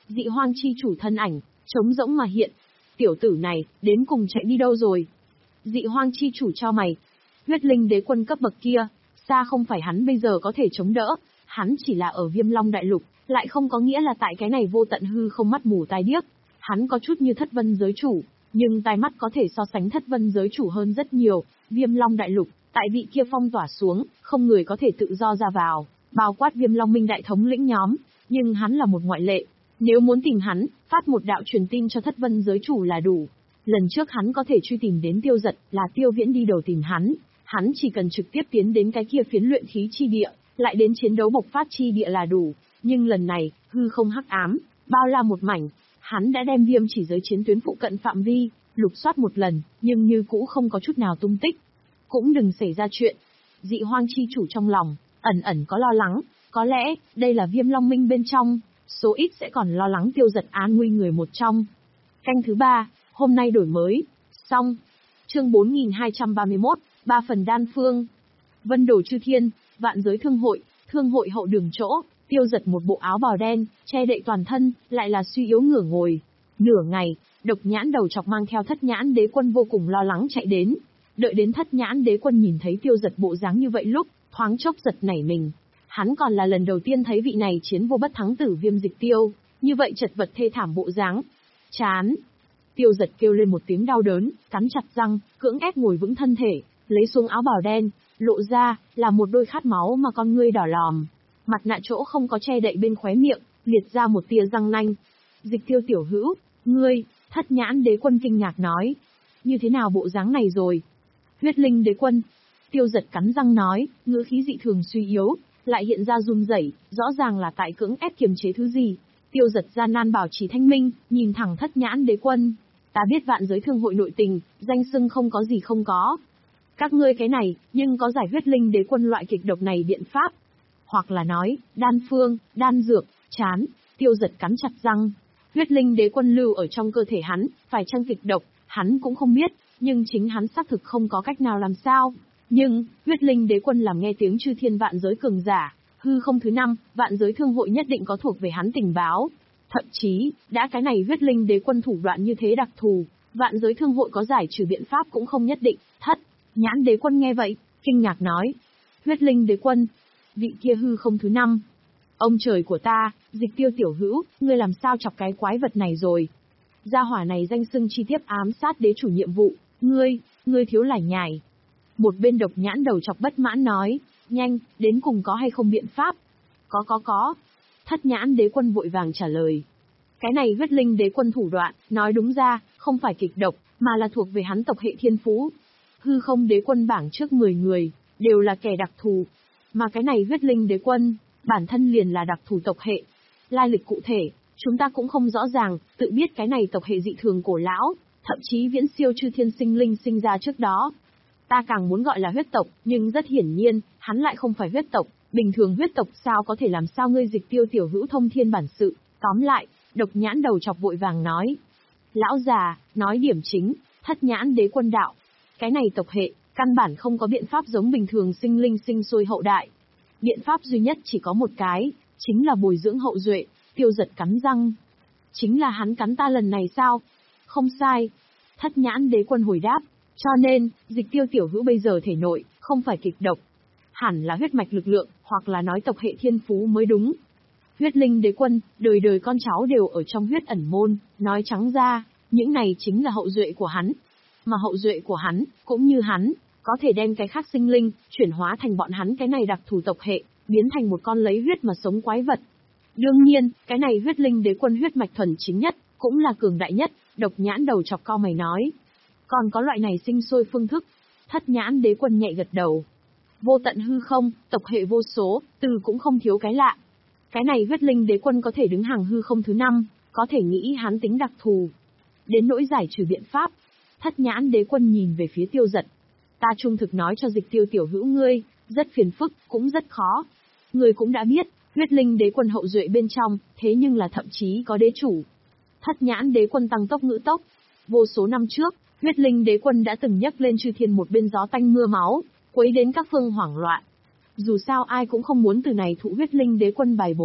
dị hoang chi chủ thân ảnh, trống rỗng mà hiện. Tiểu tử này, đến cùng chạy đi đâu rồi? Dị hoang chi chủ cho mày. Huyết linh đế quân cấp bậc kia, xa không phải hắn bây giờ có thể chống đỡ, hắn chỉ là ở Viêm Long Đại Lục, lại không có nghĩa là tại cái này vô tận hư không mắt mù tai điếc. Hắn có chút như Thất Vân giới chủ, nhưng tai mắt có thể so sánh Thất Vân giới chủ hơn rất nhiều. Viêm Long Đại Lục, tại vị kia phong tỏa xuống, không người có thể tự do ra vào, bao quát Viêm Long Minh đại thống lĩnh nhóm, nhưng hắn là một ngoại lệ. Nếu muốn tìm hắn, phát một đạo truyền tin cho Thất Vân giới chủ là đủ. Lần trước hắn có thể truy tìm đến Tiêu Giật, là Tiêu Viễn đi đầu tìm hắn, hắn chỉ cần trực tiếp tiến đến cái kia phiến luyện khí chi địa, lại đến chiến đấu bộc phát chi địa là đủ. Nhưng lần này, hư không hắc ám, bao la một mảnh, hắn đã đem viêm chỉ giới chiến tuyến phụ cận phạm vi, lục soát một lần, nhưng như cũ không có chút nào tung tích. Cũng đừng xảy ra chuyện. Dị hoang chi chủ trong lòng, ẩn ẩn có lo lắng, có lẽ, đây là Viêm Long Minh bên trong, số ít sẽ còn lo lắng Tiêu Giật an nguy người một trong. Canh thứ ba, hôm nay đổi mới, xong. Chương bốn nghìn hai trăm ba mươi mốt, ba phần đan phương. Vân Đồ Chư Thiên, Vạn Giới Thương Hội, Thương hội hậu đường chỗ, Tiêu Giật một bộ áo bào đen, che đậy toàn thân, lại là suy yếu ngửa ngồi. Nửa ngày, Độc Nhãn Đầu Chọc mang theo Thất Nhãn Đế Quân vô cùng lo lắng chạy đến. Đợi đến Thất Nhãn Đế Quân nhìn thấy Tiêu Giật bộ dáng như vậy lúc, thoáng chốc giật nảy mình. Hắn còn là lần đầu tiên thấy vị này chiến vô bất thắng tử Viêm Dịch Tiêu, như vậy chật vật thê thảm bộ dáng. Chán. Tiêu Giật kêu lên một tiếng đau đớn, cắn chặt răng, cưỡng ép ngồi vững thân thể, lấy xuống áo bào đen, lộ ra là một đôi khát máu mà con ngươi đỏ lòm. Mặt nạ chỗ không có che đậy bên khóe miệng, liệt ra một tia răng nanh. Dịch Tiêu tiểu hữu, ngươi, Thất Nhãn Đế Quân kinh ngạc nói. Như thế nào bộ dáng này rồi? Huyết linh đế quân. Tiêu Giật cắn răng nói, ngữ khí dị thường suy yếu, lại hiện ra run rẩy, rõ ràng là tại cưỡng ép kiềm chế thứ gì. Tiêu Giật gian nan bảo trì thanh minh, nhìn thẳng Thất Nhãn Đế Quân. Ta biết Vạn Giới Thương hội nội tình, danh xưng không có gì không có. Các ngươi cái này, nhưng có giải huyết linh đế quân loại kịch độc này biện pháp. Hoặc là nói, đan phương, đan dược, chán. Tiêu Giật cắn chặt răng. Huyết linh đế quân lưu ở trong cơ thể hắn, phải chăng kịch độc, hắn cũng không biết, nhưng chính hắn xác thực không có cách nào làm sao. Nhưng, huyết linh đế quân làm nghe tiếng chư thiên vạn giới cường giả, hư không thứ năm, Vạn Giới Thương hội nhất định có thuộc về hắn tình báo. Thậm chí, đã cái này huyết linh đế quân thủ đoạn như thế đặc thù, Vạn Giới Thương hội có giải trừ biện pháp cũng không nhất định. Thất Nhãn Đế Quân nghe vậy, kinh ngạc nói. Huyết linh đế quân, vị kia hư không thứ năm. Ông trời của ta, Dịch Tiêu tiểu hữu, ngươi làm sao chọc cái quái vật này rồi? Gia hỏa này danh xưng chi tiết ám sát đế chủ nhiệm vụ, ngươi, ngươi thiếu lải nhải. Một bên Độc Nhãn Đầu Chọc bất mãn nói, nhanh, đến cùng có hay không biện pháp? Có có có. Thất Nhãn Đế Quân vội vàng trả lời. Cái này huyết linh đế quân thủ đoạn, nói đúng ra, không phải kịch độc, mà là thuộc về hắn tộc hệ thiên phú. Hư không đế quân bảng trước mười người, đều là kẻ đặc thù. Mà cái này huyết linh đế quân, bản thân liền là đặc thù tộc hệ. Lai lịch cụ thể, chúng ta cũng không rõ ràng, tự biết cái này tộc hệ dị thường cổ lão, thậm chí viễn siêu chư thiên sinh linh sinh ra trước đó. Ta càng muốn gọi là huyết tộc, nhưng rất hiển nhiên, hắn lại không phải huyết tộc, bình thường huyết tộc sao có thể làm sao ngươi Dịch Tiêu tiểu hữu thông thiên bản sự. Tóm lại, Độc Nhãn Đầu Chọc vội vàng nói. Lão già, nói điểm chính, Thất Nhãn Đế Quân đạo. Cái này tộc hệ, căn bản không có biện pháp giống bình thường sinh linh sinh sôi hậu đại. Biện pháp duy nhất chỉ có một cái, chính là bồi dưỡng hậu duệ. Tiêu Giật cắn răng. Chính là hắn cắn ta lần này sao? Không sai. Thất Nhãn Đế Quân hồi đáp. Cho nên, Dịch Tiêu tiểu hữu bây giờ thể nội, không phải kịch độc. Hẳn là huyết mạch lực lượng, hoặc là nói tộc hệ thiên phú mới đúng. Huyết linh đế quân, đời đời con cháu đều ở trong huyết ẩn môn, nói trắng ra, những này chính là hậu duệ của hắn. Mà hậu duệ của hắn, cũng như hắn, có thể đem cái khác sinh linh, chuyển hóa thành bọn hắn cái này đặc thù tộc hệ, biến thành một con lấy huyết mà sống quái vật. Đương nhiên, cái này huyết linh đế quân huyết mạch thuần chính nhất, cũng là cường đại nhất. Độc Nhãn Đầu Chọc cau mày nói. Còn có loại này sinh sôi phương thức. Thất Nhãn Đế Quân nhẹ gật đầu. Vô tận hư không, tộc hệ vô số, từ cũng không thiếu cái lạ. Cái này huyết linh đế quân có thể đứng hàng hư không thứ năm, có thể nghĩ hắn tính đặc thù. Đến nỗi giải trừ biện pháp, Thất Nhãn Đế Quân nhìn về phía Tiêu Giật. Ta trung thực nói cho Dịch Tiêu tiểu hữu ngươi, rất phiền phức, cũng rất khó. Ngươi cũng đã biết, huyết linh đế quân hậu duệ bên trong, thế nhưng là thậm chí có đế chủ. Thất Nhãn Đế Quân tăng tốc ngữ tốc. Vô số năm trước, huyết linh đế quân đã từng nhấc lên chư thiên một bên gió tanh mưa máu, quấy đến các phương hoảng loạn. Dù sao ai cũng không muốn từ này thụ huyết linh đế quân bài bố,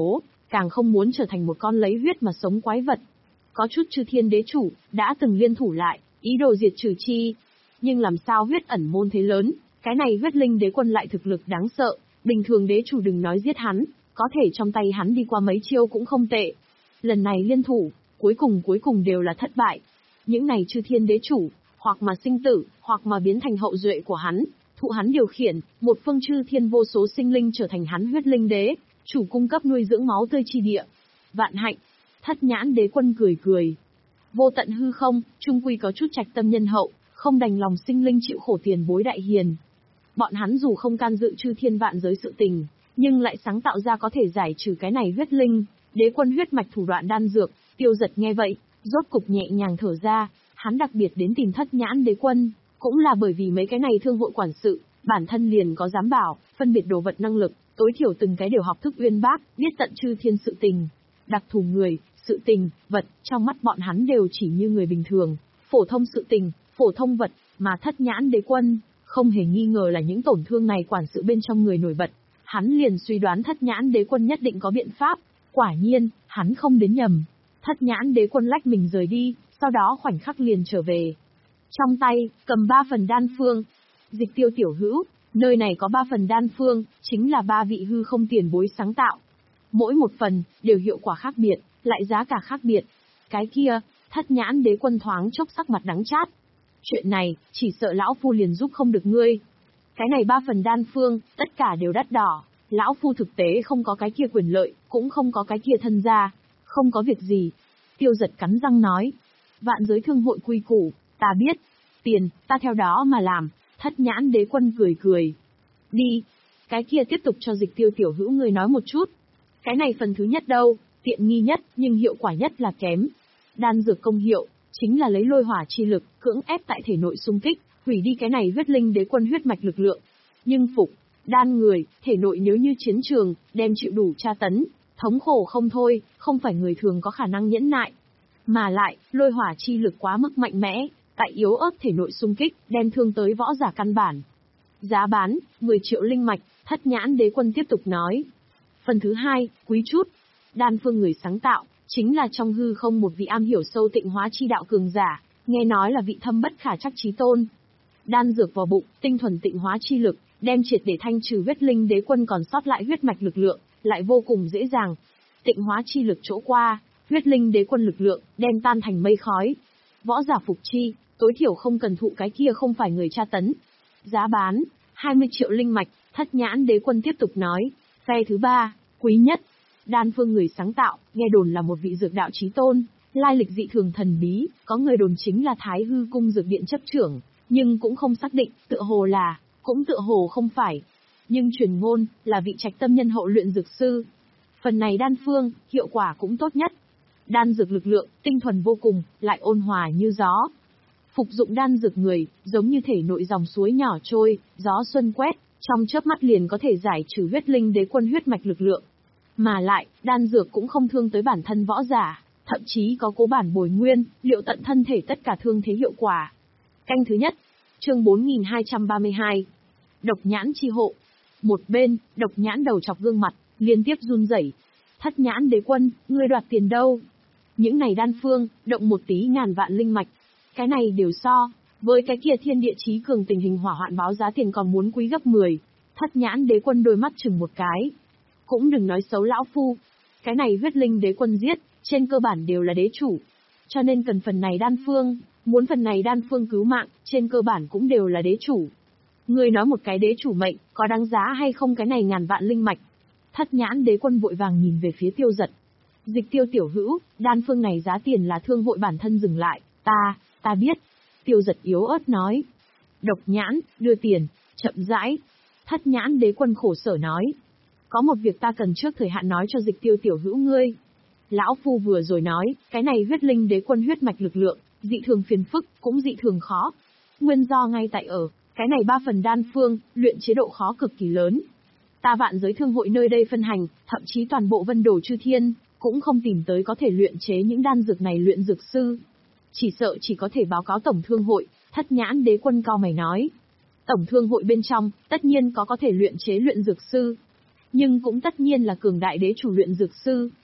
càng không muốn trở thành một con lấy huyết mà sống quái vật. Có chút chư thiên đế chủ, đã từng liên thủ lại, ý đồ diệt trừ chi. Nhưng làm sao huyết ẩn môn thế lớn, cái này huyết linh đế quân lại thực lực đáng sợ, bình thường đế chủ đừng nói giết hắn, có thể trong tay hắn đi qua mấy chiêu cũng không tệ. Lần này liên thủ, cuối cùng cuối cùng đều là thất bại. Những này chư thiên đế chủ, hoặc mà sinh tử, hoặc mà biến thành hậu duệ của hắn, thụ hắn điều khiển, một phương chư thiên vô số sinh linh trở thành hắn huyết linh đế, chủ cung cấp nuôi dưỡng máu tươi chi địa. Vạn hạnh, Thất nhãn đế quân cười cười. Vô tận hư không, trung quy có chút trạch tâm nhân hậu, không đành lòng sinh linh chịu khổ tiền bối đại hiền. Bọn hắn dù không can dự chư thiên vạn giới sự tình, nhưng lại sáng tạo ra có thể giải trừ cái này huyết linh, đế quân huyết mạch thủ đoạn đan dược. Tiêu Giật nghe vậy, rốt cục nhẹ nhàng thở ra, hắn đặc biệt đến tìm Thất nhãn đế quân, cũng là bởi vì mấy cái này thương hội quản sự, bản thân liền có giám bảo, phân biệt đồ vật năng lực, tối thiểu từng cái đều học thức uyên bác, biết tận chư thiên sự tình. Đặc thù người, sự tình, vật, trong mắt bọn hắn đều chỉ như người bình thường, phổ thông sự tình, phổ thông vật, mà Thất nhãn đế quân, không hề nghi ngờ là những tổn thương này quản sự bên trong người nổi bật. Hắn liền suy đoán Thất nhãn đế quân nhất định có biện pháp, quả nhiên, hắn không đến nhầm. Thất nhãn đế quân lách mình rời đi, sau đó khoảnh khắc liền trở về. Trong tay, cầm ba phần đan phương. Dịch Tiêu tiểu hữu, nơi này có ba phần đan phương, chính là ba vị hư không tiền bối sáng tạo. Mỗi một phần, đều hiệu quả khác biệt, lại giá cả khác biệt. Cái kia, Thất nhãn đế quân thoáng chốc sắc mặt đắng chát. Chuyện này, chỉ sợ lão phu liền giúp không được ngươi. Cái này ba phần đan phương, tất cả đều đắt đỏ. Lão phu thực tế không có cái kia quyền lợi, cũng không có cái kia thân gia. Không có việc gì. Tiêu Giật cắn răng nói. Vạn giới thương hội quy củ, ta biết. Tiền, ta theo đó mà làm. Thất nhãn đế quân cười cười. Đi. Cái kia tiếp tục cho Dịch Tiêu tiểu hữu người nói một chút. Cái này phần thứ nhất đâu, tiện nghi nhất, nhưng hiệu quả nhất là kém. Đan dược công hiệu, chính là lấy lôi hỏa chi lực, cưỡng ép tại thể nội xung kích, hủy đi cái này huyết linh đế quân huyết mạch lực lượng. Nhưng phục, đan người, thể nội nếu như chiến trường, đem chịu đủ tra tấn, thống khổ không thôi, không phải người thường có khả năng nhẫn nại. Mà lại, lôi hỏa chi lực quá mức mạnh mẽ, tại yếu ớt thể nội xung kích, đem thương tới võ giả căn bản. Giá bán, mười triệu linh mạch, Thất nhãn đế quân tiếp tục nói. Phần thứ hai, quý chút. Đan phương người sáng tạo, chính là trong hư không một vị am hiểu sâu tịnh hóa chi đạo cường giả, nghe nói là vị thâm bất khả trắc chí tôn. Đan dược vào bụng, tinh thuần tịnh hóa chi lực, đem triệt để thanh trừ huyết linh đế quân còn sót lại huyết mạch lực lượng, lại vô cùng dễ dàng. Tịnh hóa chi lực chỗ qua, huyết linh đế quân lực lượng, đem tan thành mây khói. Võ giả phục chi, tối thiểu không cần thụ cái kia không phải người tra tấn. Giá bán, hai mươi triệu linh mạch, Thất nhãn đế quân tiếp tục nói. Phe thứ ba, quý nhất. Đan phương người sáng tạo, nghe đồn là một vị dược đạo chí tôn, lai lịch dị thường thần bí, có người đồn chính là Thái Hư cung dược điện chấp trưởng, nhưng cũng không xác định, tựa hồ là, cũng tựa hồ không phải. Nhưng truyền ngôn, là vị trạch tâm nhân hậu luyện dược sư. Phần này đan phương, hiệu quả cũng tốt nhất. Đan dược lực lượng, tinh thuần vô cùng, lại ôn hòa như gió. Phục dụng đan dược người, giống như thể nội dòng suối nhỏ trôi, gió xuân quét, trong chớp mắt liền có thể giải trừ huyết linh đế quân huyết mạch lực lượng. Mà lại, đan dược cũng không thương tới bản thân võ giả, thậm chí có cố bản bồi nguyên, liệu tận thân thể tất cả thương thế hiệu quả. Canh thứ nhất, chương bốn nghìn hai trăm ba mươi hai. Độc nhãn chi hộ. Một bên, độc nhãn đầu chọc gương mặt, liên tiếp run rẩy. Thất nhãn đế quân, ngươi đoạt tiền đâu? Những này đan phương, động một tí ngàn vạn linh mạch. Cái này đều so, với cái kia thiên địa chí cường tình hình hỏa hoạn báo giá tiền còn muốn quý gấp mười. Thất nhãn đế quân đôi mắt chừng một cái. Cũng đừng nói xấu lão phu. Cái này huyết linh đế quân giết, trên cơ bản đều là đế chủ. Cho nên cần phần này đan phương, muốn phần này đan phương cứu mạng, trên cơ bản cũng đều là đế chủ. Ngươi nói một cái đế chủ mệnh, có đáng giá hay không cái này ngàn vạn linh mạch? Thất nhãn đế quân vội vàng nhìn về phía Tiêu Giật. Dịch Tiêu tiểu hữu, đan phương này giá tiền là thương hội bản thân dừng lại, ta, ta biết. Tiêu Giật yếu ớt nói. Độc nhãn, đưa tiền, chậm rãi. Thất nhãn đế quân khổ sở nói. Có một việc ta cần trước thời hạn nói cho Dịch Tiêu tiểu hữu ngươi. Lão phu vừa rồi nói, cái này huyết linh đế quân huyết mạch lực lượng, dị thường phiền phức, cũng dị thường khó. Nguyên do ngay tại ở, cái này ba phần đan phương, luyện chế độ khó cực kỳ lớn. Ta vạn giới thương hội nơi đây phân hành, thậm chí toàn bộ vân đồ chư thiên, cũng không tìm tới có thể luyện chế những đan dược này luyện dược sư. Chỉ sợ chỉ có thể báo cáo tổng thương hội. Thất nhãn đế quân cao mày nói. Tổng thương hội bên trong, tất nhiên có có thể luyện chế luyện dược sư. Nhưng cũng tất nhiên là cường đại đế chủ luyện dược sư,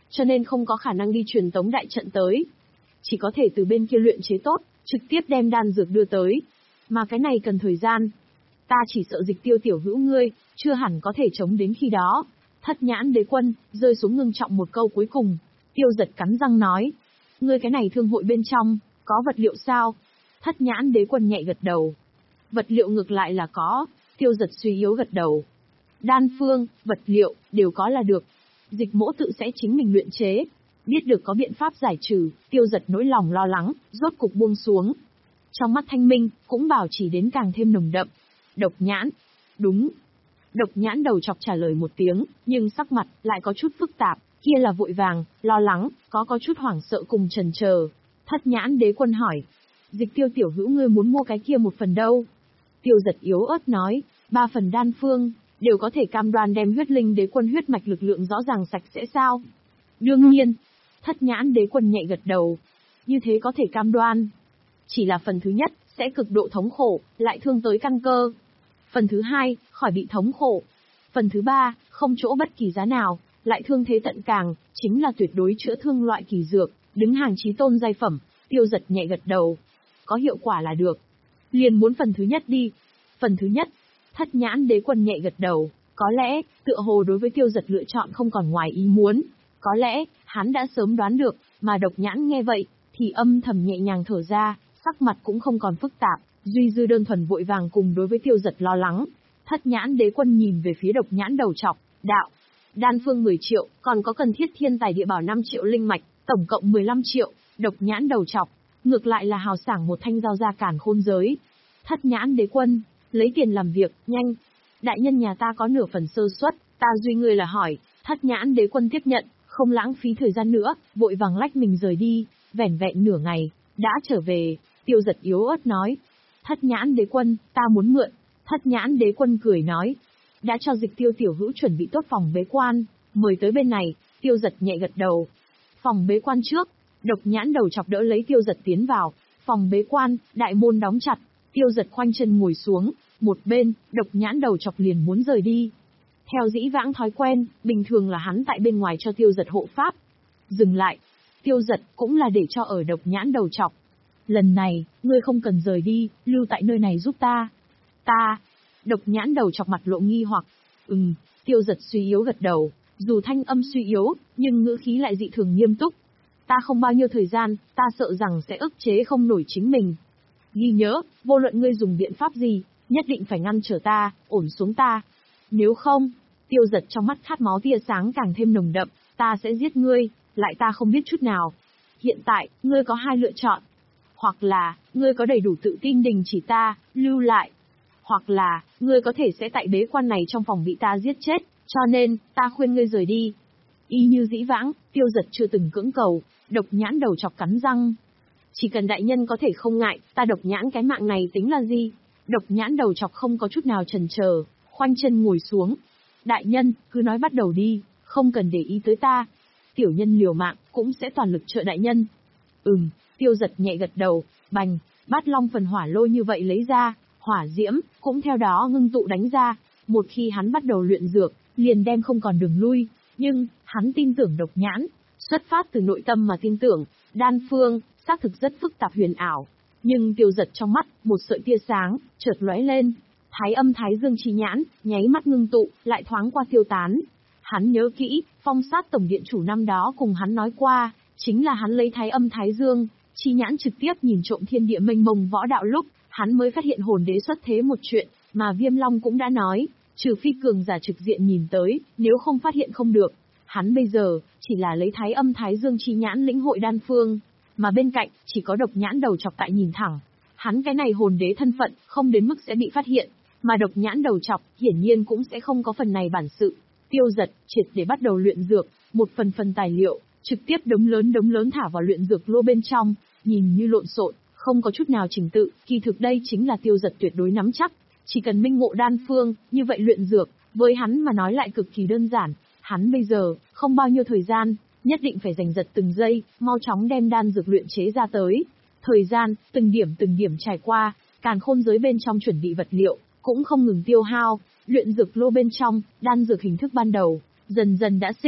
cho nên không có khả năng đi truyền tống đại trận tới. Chỉ có thể từ bên kia luyện chế tốt, trực tiếp đem đan dược đưa tới. Mà cái này cần thời gian. Ta chỉ sợ Dịch Tiêu tiểu hữu ngươi, chưa hẳn có thể chống đến khi đó. Thất Nhãn Đế Quân, rơi xuống ngưng trọng một câu cuối cùng. Tiêu Giật cắn răng nói. Ngươi cái này thương hội bên trong, có vật liệu sao? Thất Nhãn Đế Quân nhẹ gật đầu. Vật liệu ngược lại là có. Tiêu Giật suy yếu gật đầu. Đan phương, vật liệu, đều có là được. Dịch mỗ tự sẽ chính mình luyện chế. Biết được có biện pháp giải trừ, Tiêu Giật nỗi lòng lo lắng, rốt cục buông xuống. Trong mắt thanh minh, cũng bảo chỉ đến càng thêm nồng đậm. Độc Nhãn. Đúng. Độc Nhãn đầu chọc trả lời một tiếng, nhưng sắc mặt lại có chút phức tạp, kia là vội vàng, lo lắng, có có chút hoảng sợ cùng chần chờ. Thất Nhãn Đế Quân hỏi. Dịch Tiêu tiểu hữu ngươi muốn mua cái kia một phần đâu? Tiêu Giật yếu ớt nói, ba phần đan phương, đều có thể cam đoan đem huyết linh đế quân huyết mạch lực lượng rõ ràng sạch sẽ sao? Đương nhiên. Thất Nhãn Đế Quân nhẹ gật đầu. Như thế có thể cam đoan. Chỉ là phần thứ nhất, sẽ cực độ thống khổ, lại thương tới căn cơ. Phần thứ hai, khỏi bị thống khổ. Phần thứ ba, không chỗ bất kỳ giá nào, lại thương thế tận càng, chính là tuyệt đối chữa thương loại kỳ dược, đứng hàng chí tôn giai phẩm. Tiêu Giật nhẹ gật đầu. Có hiệu quả là được. Liền muốn phần thứ nhất đi. Phần thứ nhất. Thất Nhãn Đế Quân nhẹ gật đầu. Có lẽ, tựa hồ đối với Tiêu Giật lựa chọn không còn ngoài ý muốn. Có lẽ, hắn đã sớm đoán được, mà Độc Nhãn nghe vậy, thì âm thầm nhẹ nhàng thở ra, sắc mặt cũng không còn phức tạp, duy dư đơn thuần vội vàng cùng đối với Tiêu Giật lo lắng. Thất Nhãn Đế Quân nhìn về phía Độc Nhãn đầu trọc, đạo. Đan phương mười triệu, còn có cần thiết thiên tài địa bảo năm triệu linh mạch, tổng cộng mười lăm triệu, Độc Nhãn đầu trọc. Ngược lại là hào sảng một thanh giao ra càn khôn giới. Thất Nhãn Đế Quân, lấy tiền làm việc, nhanh. Đại nhân nhà ta có nửa phần sơ suất, ta duy ngươi là hỏi. Thất Nhãn Đế Quân tiếp nhận, không lãng phí thời gian nữa, vội vàng lách mình rời đi, vẻn vẹn nửa ngày, đã trở về. Tiêu Giật yếu ớt nói. Thất Nhãn Đế Quân, ta muốn mượn. Thất Nhãn Đế Quân cười nói. Đã cho Dịch Tiêu tiểu hữu chuẩn bị tốt phòng bế quan, mời tới bên này. Tiêu Giật nhẹ gật đầu. Phòng bế quan trước. Độc Nhãn đầu chọc đỡ lấy Tiêu Giật tiến vào. Phòng bế quan, đại môn đóng chặt. Tiêu Giật khoanh chân ngồi xuống. Một bên, Độc Nhãn đầu chọc liền muốn rời đi. Theo dĩ vãng thói quen, bình thường là hắn tại bên ngoài cho Tiêu Giật hộ pháp. Dừng lại. Tiêu Giật cũng là để cho ở Độc Nhãn đầu chọc. Lần này, ngươi không cần rời đi, lưu tại nơi này giúp ta. Ta. Độc Nhãn đầu chọc mặt lộ nghi hoặc. Ừm, Tiêu Giật suy yếu gật đầu, dù thanh âm suy yếu, nhưng ngữ khí lại dị thường nghiêm túc. Ta không bao nhiêu thời gian, ta sợ rằng sẽ ức chế không nổi chính mình. Ghi nhớ, vô luận ngươi dùng biện pháp gì, nhất định phải ngăn trở ta, ổn xuống ta. Nếu không, Tiêu Giật trong mắt khát máu tia sáng càng thêm nồng đậm, ta sẽ giết ngươi, lại ta không biết chút nào. Hiện tại, ngươi có hai lựa chọn. Hoặc là, ngươi có đầy đủ tự tin đình chỉ ta, lưu lại. Hoặc là, ngươi có thể sẽ tại bế quan này trong phòng bị ta giết chết, cho nên, ta khuyên ngươi rời đi. Y như dĩ vãng, Tiêu Giật chưa từng cưỡng cầu, Độc Nhãn đầu chọc cắn răng. Chỉ cần đại nhân có thể không ngại, ta Độc Nhãn cái mạng này tính là gì? Độc Nhãn đầu chọc không có chút nào chần chờ, khoanh chân ngồi xuống. Đại nhân, cứ nói bắt đầu đi, không cần để ý tới ta. Tiểu nhân liều mạng, cũng sẽ toàn lực trợ đại nhân. Ừm, Tiêu Giật nhẹ gật đầu, bành, bát long phần hỏa lôi như vậy lấy ra, hỏa diễm, cũng theo đó ngưng tụ đánh ra. Một khi hắn bắt đầu luyện dược, liền đem không còn đường lui. Nhưng, hắn tin tưởng Độc Nhãn, xuất phát từ nội tâm mà tin tưởng, đan phương, xác thực rất phức tạp huyền ảo. Nhưng Tiêu Giật trong mắt, một sợi tia sáng, chợt lóe lên. Thái âm thái dương chi nhãn, nháy mắt ngưng tụ, lại thoáng qua tiêu tán. Hắn nhớ kỹ, phong sát tổng điện chủ năm đó cùng hắn nói qua, chính là hắn lấy thái âm thái dương, chi nhãn trực tiếp nhìn trộm thiên địa mênh mông võ đạo lúc, hắn mới phát hiện hồn đế xuất thế một chuyện, mà Viêm Long cũng đã nói, trừ phi cường giả trực diện nhìn tới, nếu không phát hiện không được. Hắn bây giờ, chỉ là lấy thái âm thái dương chi nhãn lĩnh hội đan phương, mà bên cạnh, chỉ có Độc Nhãn đầu chọc tại nhìn thẳng. Hắn cái này hồn đế thân phận, không đến mức sẽ bị phát hiện, mà Độc Nhãn đầu chọc, hiển nhiên cũng sẽ không có phần này bản sự. Tiêu Giật, triệt để bắt đầu luyện dược, một phần phần tài liệu, trực tiếp đống lớn đống lớn thả vào luyện dược lô bên trong, nhìn như lộn xộn, không có chút nào trình tự, kỳ thực đây chính là Tiêu Giật tuyệt đối nắm chắc. Chỉ cần minh ngộ đan phương, như vậy luyện dược, với hắn mà nói lại cực kỳ đơn giản. Hắn bây giờ, không bao nhiêu thời gian, nhất định phải giành giật từng giây, mau chóng đem đan dược luyện chế ra tới. Thời gian, từng điểm từng điểm trải qua, càn khôn giới bên trong chuẩn bị vật liệu, cũng không ngừng tiêu hao. Luyện dược lô bên trong, đan dược hình thức ban đầu, dần dần đã sinh,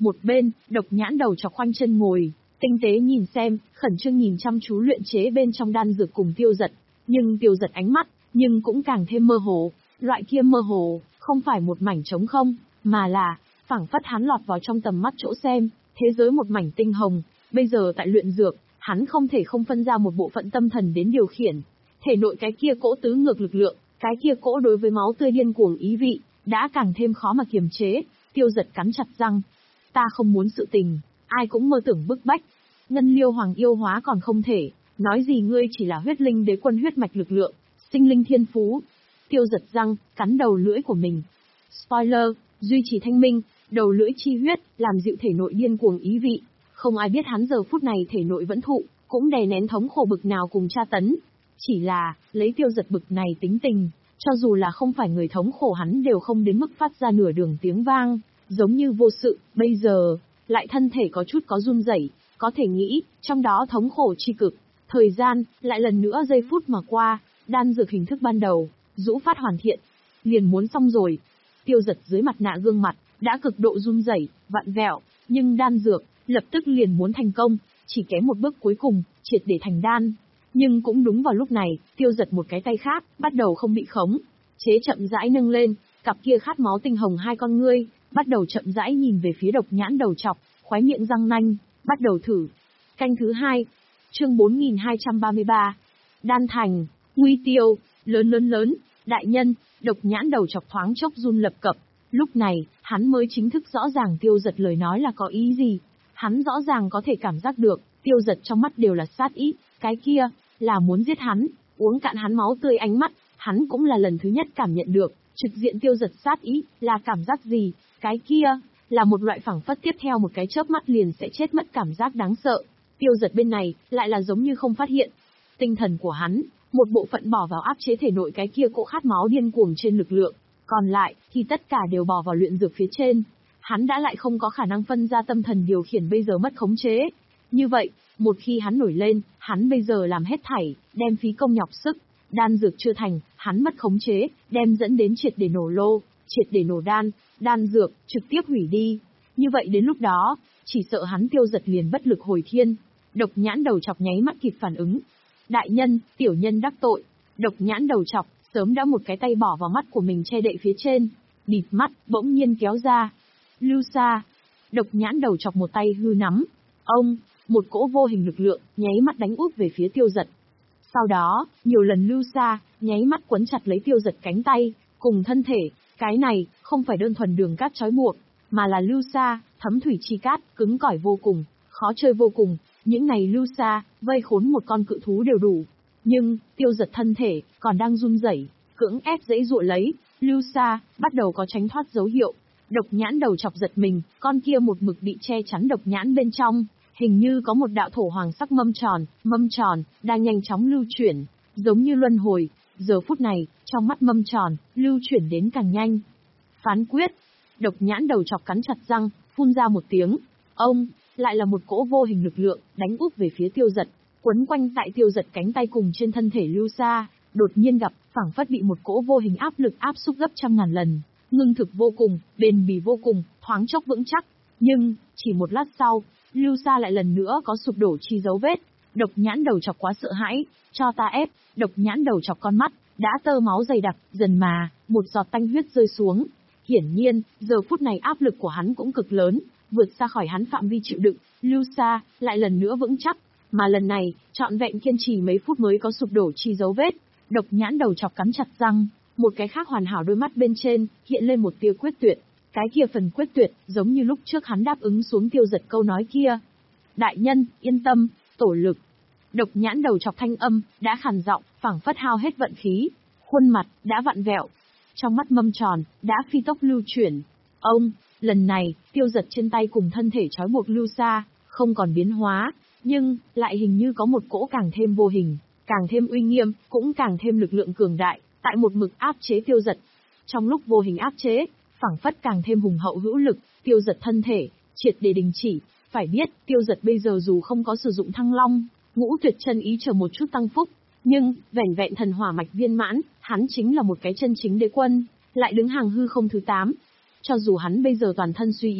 Một bên, Độc Nhãn Đầu Chọc khoanh chân ngồi, tinh tế nhìn xem, khẩn trương nhìn chăm chú luyện chế bên trong đan dược cùng Tiêu Dật. Nhưng Tiêu Dật ánh mắt, nhưng cũng càng thêm mơ hồ. Loại kia mơ hồ, không phải một mảnh trống không, mà là, phảng phất hắn lọt vào trong tầm mắt chỗ xem, thế giới một mảnh tinh hồng. Bây giờ tại luyện dược, hắn không thể không phân ra một bộ phận tâm thần đến điều khiển. Thể nội cái kia cỗ tứ ngược lực lượng, cái kia cỗ đối với máu tươi điên cuồng ý vị, đã càng thêm khó mà kiềm chế. Tiêu Dật cắn chặt răng. Ta không muốn sự tình, ai cũng mơ tưởng bức bách. Ngân Liêu Hoàng yêu hóa còn không thể, nói gì ngươi chỉ là huyết linh đế quân huyết mạch lực lượng, sinh linh thiên phú. Tiêu Dật răng, cắn đầu lưỡi của mình. Spoiler, duy trì thanh minh, đầu lưỡi chi huyết, làm dịu thể nội điên cuồng ý vị. Không ai biết hắn giờ phút này thể nội vẫn thụ, cũng đè nén thống khổ bực nào cùng tra tấn. Chỉ là, lấy Tiêu Dật bực này tính tình, cho dù là không phải người thống khổ hắn đều không đến mức phát ra nửa đường tiếng vang, giống như vô sự, bây giờ, lại thân thể có chút có run rẩy, có thể nghĩ, trong đó thống khổ chi cực. Thời gian, lại lần nữa giây phút mà qua, đan dược hình thức ban đầu, rũ phát hoàn thiện, liền muốn xong rồi. Tiêu Dật dưới mặt nạ gương mặt, đã cực độ run rẩy, vặn vẹo, nhưng đan dược, lập tức liền muốn thành công, chỉ kém một bước cuối cùng, triệt để thành đan. Nhưng cũng đúng vào lúc này, Tiêu Dật một cái tay khác, bắt đầu không bị khống, chế chậm rãi nâng lên, cặp kia khát máu tinh hồng hai con ngươi, bắt đầu chậm rãi nhìn về phía Độc Nhãn Đầu Chọc, khóe miệng răng nanh, bắt đầu thử. Canh thứ hai, chương bốn nghìn hai trăm ba mươi ba, đan thành, nguy tiêu, lớn lớn lớn, đại nhân. Độc Nhãn Đầu Chọc thoáng chốc run lập cập, lúc này, hắn mới chính thức rõ ràng Tiêu Dật lời nói là có ý gì. Hắn rõ ràng có thể cảm giác được, Tiêu Dật trong mắt đều là sát ý, cái kia, là muốn giết hắn, uống cạn hắn máu tươi ánh mắt, hắn cũng là lần thứ nhất cảm nhận được, trực diện Tiêu Dật sát ý, là cảm giác gì, cái kia, là một loại phảng phất tiếp theo một cái chớp mắt liền sẽ chết mất cảm giác đáng sợ. Tiêu Dật bên này, lại là giống như không phát hiện. Tinh thần của hắn, một bộ phận bỏ vào áp chế thể nội cái kia cỗ khát máu điên cuồng trên lực lượng, còn lại, thì tất cả đều bỏ vào luyện dược phía trên. Hắn đã lại không có khả năng phân ra tâm thần điều khiển bây giờ mất khống chế. Như vậy, một khi hắn nổi lên, hắn bây giờ làm hết thảy, đem phí công nhọc sức, đan dược chưa thành, hắn mất khống chế, đem dẫn đến triệt để nổ lô, triệt để nổ đan, đan dược, trực tiếp hủy đi. Như vậy đến lúc đó, chỉ sợ hắn Tiêu Dật liền bất lực hồi thiên. Độc Nhãn Đầu Chọc nháy mắt kịp phản ứng. Đại nhân, tiểu nhân đắc tội. Độc Nhãn Đầu Chọc, sớm đã một cái tay bỏ vào mắt của mình che đậy phía trên. Bịt mắt, bỗng nhiên kéo ra. Lưu xa. Độc Nhãn Đầu Chọc một tay hư nắm. Ông, một cỗ vô hình lực lượng, nháy mắt đánh úp về phía Tiêu Dật. Sau đó, nhiều lần lưu xa, nháy mắt quấn chặt lấy Tiêu Dật cánh tay, cùng thân thể. Cái này, không phải đơn thuần đường cát trói buộc, mà là lưu xa, thấm thủy chi cát, cứng cỏi vô cùng, khó chơi vô cùng. Những này lưu xa, vây khốn một con cự thú đều đủ. Nhưng, Tiêu Dật thân thể, còn đang run rẩy, cưỡng ép dãy dụa lấy, lưu xa, bắt đầu có tránh thoát dấu hiệu. Độc Nhãn Đầu Chọc giật mình, con kia một mực bị che chắn độc nhãn bên trong, hình như có một đạo thổ hoàng sắc mâm tròn, mâm tròn, đang nhanh chóng lưu chuyển, giống như luân hồi. Giờ phút này, trong mắt mâm tròn, lưu chuyển đến càng nhanh. Phán quyết. Độc Nhãn Đầu Chọc cắn chặt răng, phun ra một tiếng. Ông, lại là một cỗ vô hình lực lượng, đánh úp về phía Tiêu Dật, quấn quanh tại Tiêu Dật cánh tay cùng trên thân thể lưu xa, đột nhiên gặp, phảng phất bị một cỗ vô hình áp lực áp xúc gấp trăm ngàn lần, ngưng thực vô cùng, bền bỉ vô cùng, thoáng chốc vững chắc. Nhưng, chỉ một lát sau, lưu xa lại lần nữa có sụp đổ chi dấu vết. Độc Nhãn Đầu Chọc quá sợ hãi, cho ta ép. Độc Nhãn Đầu Chọc con mắt, đã tơ máu dày đặc, dần mà, một giọt tanh huyết rơi xuống. Hiển nhiên, giờ phút này áp lực của hắn cũng cực lớn, vượt xa khỏi hắn phạm vi chịu đựng. Lưu xa, lại lần nữa vững chắc, mà lần này, trọn vẹn kiên trì mấy phút mới có sụp đổ chi dấu vết. Độc Nhãn Đầu Chọc cắn chặt răng, một cái khác hoàn hảo đôi mắt bên trên, hiện lên một tia quyết tuyệt. Cái kia phần quyết tuyệt, giống như lúc trước hắn đáp ứng xuống Tiêu Dật câu nói kia. Đại nhân, yên tâm, tổ lực. Độc Nhãn Đầu Chọc thanh âm, đã khàn giọng, phảng phất hao hết vận khí. Khuôn mặt, đã vặn vẹo. Trong mắt mâm tròn, đã phi tốc lưu chuyển. Ông, lần này, Tiêu Dật trên tay cùng thân thể trói buộc lưu xa, không còn biến hóa, nhưng, lại hình như có một cỗ càng thêm vô hình, càng thêm uy nghiêm, cũng càng thêm lực lượng cường đại, tại một mực áp chế Tiêu Dật. Trong lúc vô hình áp chế, phảng phất càng thêm hùng hậu hữu lực, Tiêu Dật thân thể, triệt để đình chỉ. Phải biết, Tiêu Dật bây giờ dù không có sử dụng thăng long, ngũ tuyệt chân ý chờ một chút tăng phúc, nhưng, vẻn vẹn thần hỏa mạch viên mãn, hắn chính là một cái chân chính đế quân, lại đứng hàng hư không thứ tám. Cho dù hắn bây giờ toàn thân suy yếu,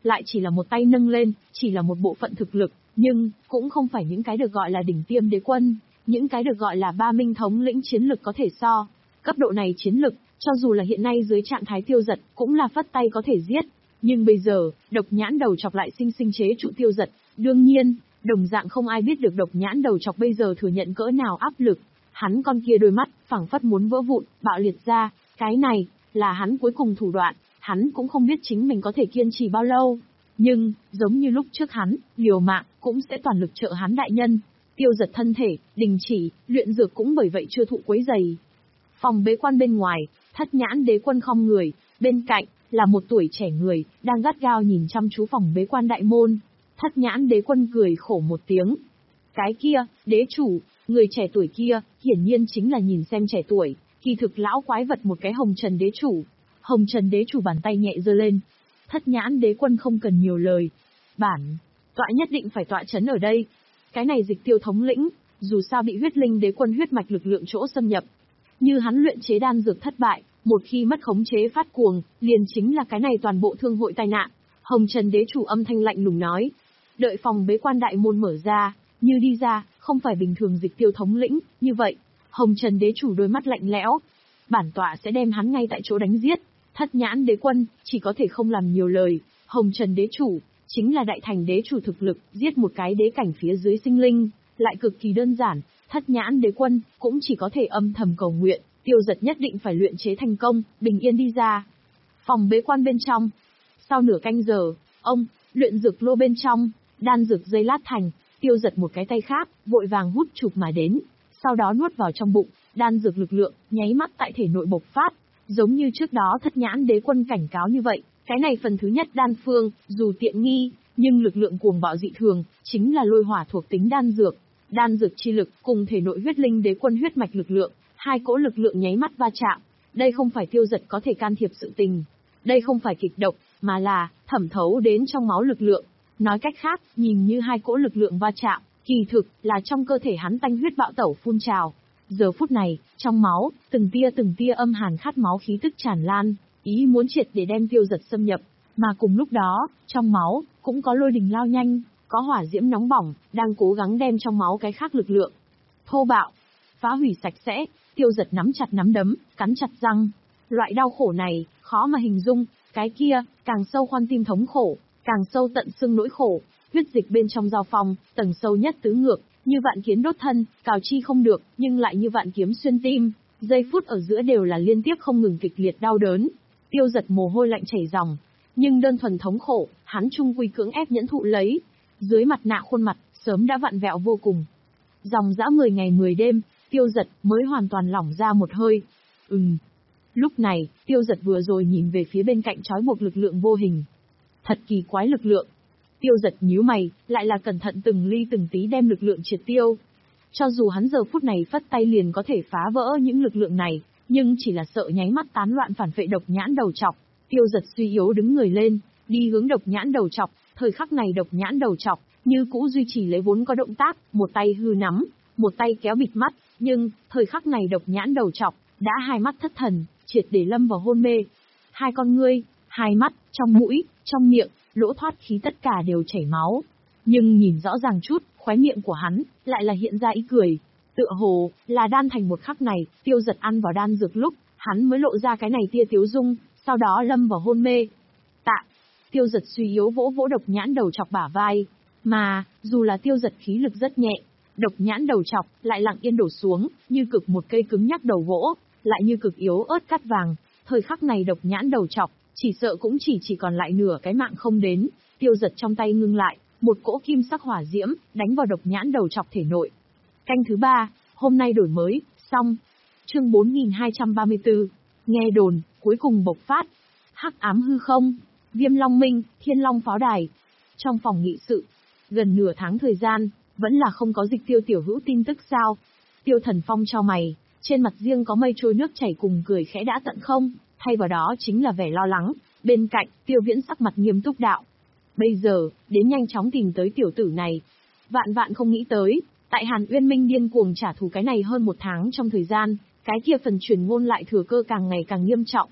lại chỉ là một tay nâng lên, chỉ là một bộ phận thực lực, nhưng cũng không phải những cái được gọi là đỉnh tiêm đế quân, những cái được gọi là ba minh thống lĩnh chiến lực có thể so. Cấp độ này chiến lực, cho dù là hiện nay dưới trạng thái Tiêu Dật, cũng là phất tay có thể giết. Nhưng bây giờ, độc nhãn đầu chọc lại sinh sinh chế trụ Tiêu Dật. Đương nhiên, đồng dạng không ai biết được độc nhãn đầu chọc bây giờ thừa nhận cỡ nào áp lực. Hắn con kia đôi mắt, phảng phất muốn vỡ vụn, bạo liệt ra. Cái này, là hắn cuối cùng thủ đoạn, hắn cũng không biết chính mình có thể kiên trì bao lâu. Nhưng, giống như lúc trước hắn, liều mạng, cũng sẽ toàn lực trợ hắn đại nhân. Tiêu Dật thân thể, đình chỉ, luyện dược cũng bởi vậy chưa thụ quấy dày. Phòng bế quan bên ngoài, Thất Nhãn Đế Quân khom người, bên cạnh, là một tuổi trẻ người, đang gắt gao nhìn chăm chú phòng bế quan đại môn. Thất Nhãn Đế Quân cười khổ một tiếng. Cái kia, đế chủ, người trẻ tuổi kia, hiển nhiên chính là nhìn xem trẻ tuổi, kỳ thực lão quái vật một cái Hồng Trần Đế chủ. Hồng Trần Đế chủ bàn tay nhẹ giơ lên. Thất Nhãn Đế Quân không cần nhiều lời. Bản, tọa nhất định phải tọa chấn ở đây. Cái này Dịch Tiêu thống lĩnh, dù sao bị huyết linh đế quân huyết mạch lực lượng chỗ xâm nhập. Như hắn luyện chế đan dược thất bại, một khi mất khống chế phát cuồng, liền chính là cái này toàn bộ thương hội tai nạn. Hồng Trần Đế chủ âm thanh lạnh lùng nói. Đợi phòng bế quan đại môn mở ra, như đi ra, không phải bình thường Dịch Tiêu thống lĩnh, như vậy. Hồng Trần Đế chủ đôi mắt lạnh lẽo. Bản tọa sẽ đem hắn ngay tại chỗ đánh giết. Thất Nhãn Đế Quân, chỉ có thể không làm nhiều lời. Hồng Trần Đế chủ, chính là đại thành đế chủ thực lực, giết một cái đế cảnh phía dưới sinh linh, lại cực kỳ đơn giản. Thất Nhãn Đế Quân, cũng chỉ có thể âm thầm cầu nguyện, Tiêu Dật nhất định phải luyện chế thành công, bình yên đi ra. Phòng bế quan bên trong. Sau nửa canh giờ, ông, luyện dược lô bên trong, đan dược dây lát thành, Tiêu Dật một cái tay khác, vội vàng hút chụp mà đến, sau đó nuốt vào trong bụng, đan dược lực lượng, nháy mắt tại thể nội bộc phát, giống như trước đó Thất Nhãn Đế Quân cảnh cáo như vậy. Cái này phần thứ nhất đan phương, dù tiện nghi, nhưng lực lượng cuồng bạo dị thường, chính là lôi hỏa thuộc tính đan dược. Đan dược chi lực cùng thể nội huyết linh đế quân huyết mạch lực lượng, hai cỗ lực lượng nháy mắt va chạm. Đây không phải Tiêu Dật có thể can thiệp sự tình. Đây không phải kịch độc, mà là thẩm thấu đến trong máu lực lượng. Nói cách khác, nhìn như hai cỗ lực lượng va chạm, kỳ thực là trong cơ thể hắn tanh huyết bạo tẩu phun trào. Giờ phút này, trong máu, từng tia từng tia âm hàn khát máu khí tức tràn lan, ý muốn triệt để đem Tiêu Dật xâm nhập, mà cùng lúc đó, trong máu cũng có lôi đình lao nhanh, có hỏa diễm nóng bỏng, đang cố gắng đem trong máu cái khác lực lượng thô bạo phá hủy sạch sẽ. Tiêu Dật nắm chặt nắm đấm, cắn chặt răng. Loại đau khổ này, khó mà hình dung, cái kia, càng sâu khoan tim thống khổ, càng sâu tận xương nỗi khổ, huyết dịch bên trong giao phong, tầng sâu nhất tứ ngược, như vạn kiến đốt thân, cào chi không được, nhưng lại như vạn kiếm xuyên tim, giây phút ở giữa đều là liên tiếp không ngừng kịch liệt đau đớn. Tiêu Dật mồ hôi lạnh chảy ròng, nhưng đơn thuần thống khổ, hắn chung quy cưỡng ép nhẫn thụ lấy. Dưới mặt nạ khuôn mặt, sớm đã vặn vẹo vô cùng. Dòng dã mười ngày mười đêm, Tiêu Dật mới hoàn toàn lỏng ra một hơi. Ừm. Lúc này, Tiêu Dật vừa rồi nhìn về phía bên cạnh trói buộc lực lượng vô hình. Thật kỳ quái lực lượng. Tiêu Dật nhíu mày, lại là cẩn thận từng ly từng tí đem lực lượng triệt tiêu. Cho dù hắn giờ phút này phất tay liền có thể phá vỡ những lực lượng này, nhưng chỉ là sợ nháy mắt tán loạn phản phệ độc nhãn đầu trọc. Tiêu Dật suy yếu đứng người lên, đi hướng độc nhãn đầu trọc. Thời khắc này độc nhãn đầu trọc, như cũ duy trì lấy vốn có động tác, một tay hư nắm, một tay kéo bịt mắt, nhưng, thời khắc này độc nhãn đầu trọc, đã hai mắt thất thần, triệt để lâm vào hôn mê. Hai con ngươi, hai mắt, trong mũi, trong miệng, lỗ thoát khí tất cả đều chảy máu. Nhưng nhìn rõ ràng chút, khóe miệng của hắn, lại là hiện ra ý cười. Tựa hồ, là đan thành một khắc này, Tiêu Dật ăn vào đan dược lúc, hắn mới lộ ra cái này tia tiếu dung, sau đó lâm vào hôn mê. Tạ. Tiêu Dật suy yếu vỗ vỗ độc nhãn đầu chọc bả vai. Mà, dù là Tiêu Dật khí lực rất nhẹ, độc nhãn đầu chọc lại lặng yên đổ xuống, như cực một cây cứng nhắc đầu gỗ, lại như cực yếu ớt cắt vàng. Thời khắc này độc nhãn đầu chọc, chỉ sợ cũng chỉ chỉ còn lại nửa cái mạng không đến. Tiêu Dật trong tay ngưng lại, một cỗ kim sắc hỏa diễm, đánh vào độc nhãn đầu chọc thể nội. Canh thứ ba, hôm nay đổi mới, xong. Chương bốn nghìn hai trăm ba mươi tư, nghe đồn, cuối cùng bộc phát. Hắc ám hư không, Viêm Long Minh, Thiên Long Pháo Đài. Trong phòng nghị sự, gần nửa tháng thời gian, vẫn là không có Dịch Tiêu tiểu hữu tin tức sao. Tiêu Thần Phong chau mày, trên mặt riêng có mây trôi nước chảy cùng cười khẽ đã tận không, thay vào đó chính là vẻ lo lắng. Bên cạnh, Tiêu Viễn sắc mặt nghiêm túc đạo. Bây giờ, đến nhanh chóng tìm tới tiểu tử này. Vạn vạn không nghĩ tới, tại Hàn Uyên Minh điên cuồng trả thù cái này hơn một tháng trong thời gian, cái kia phần truyền ngôn lại thừa cơ càng ngày càng nghiêm trọng.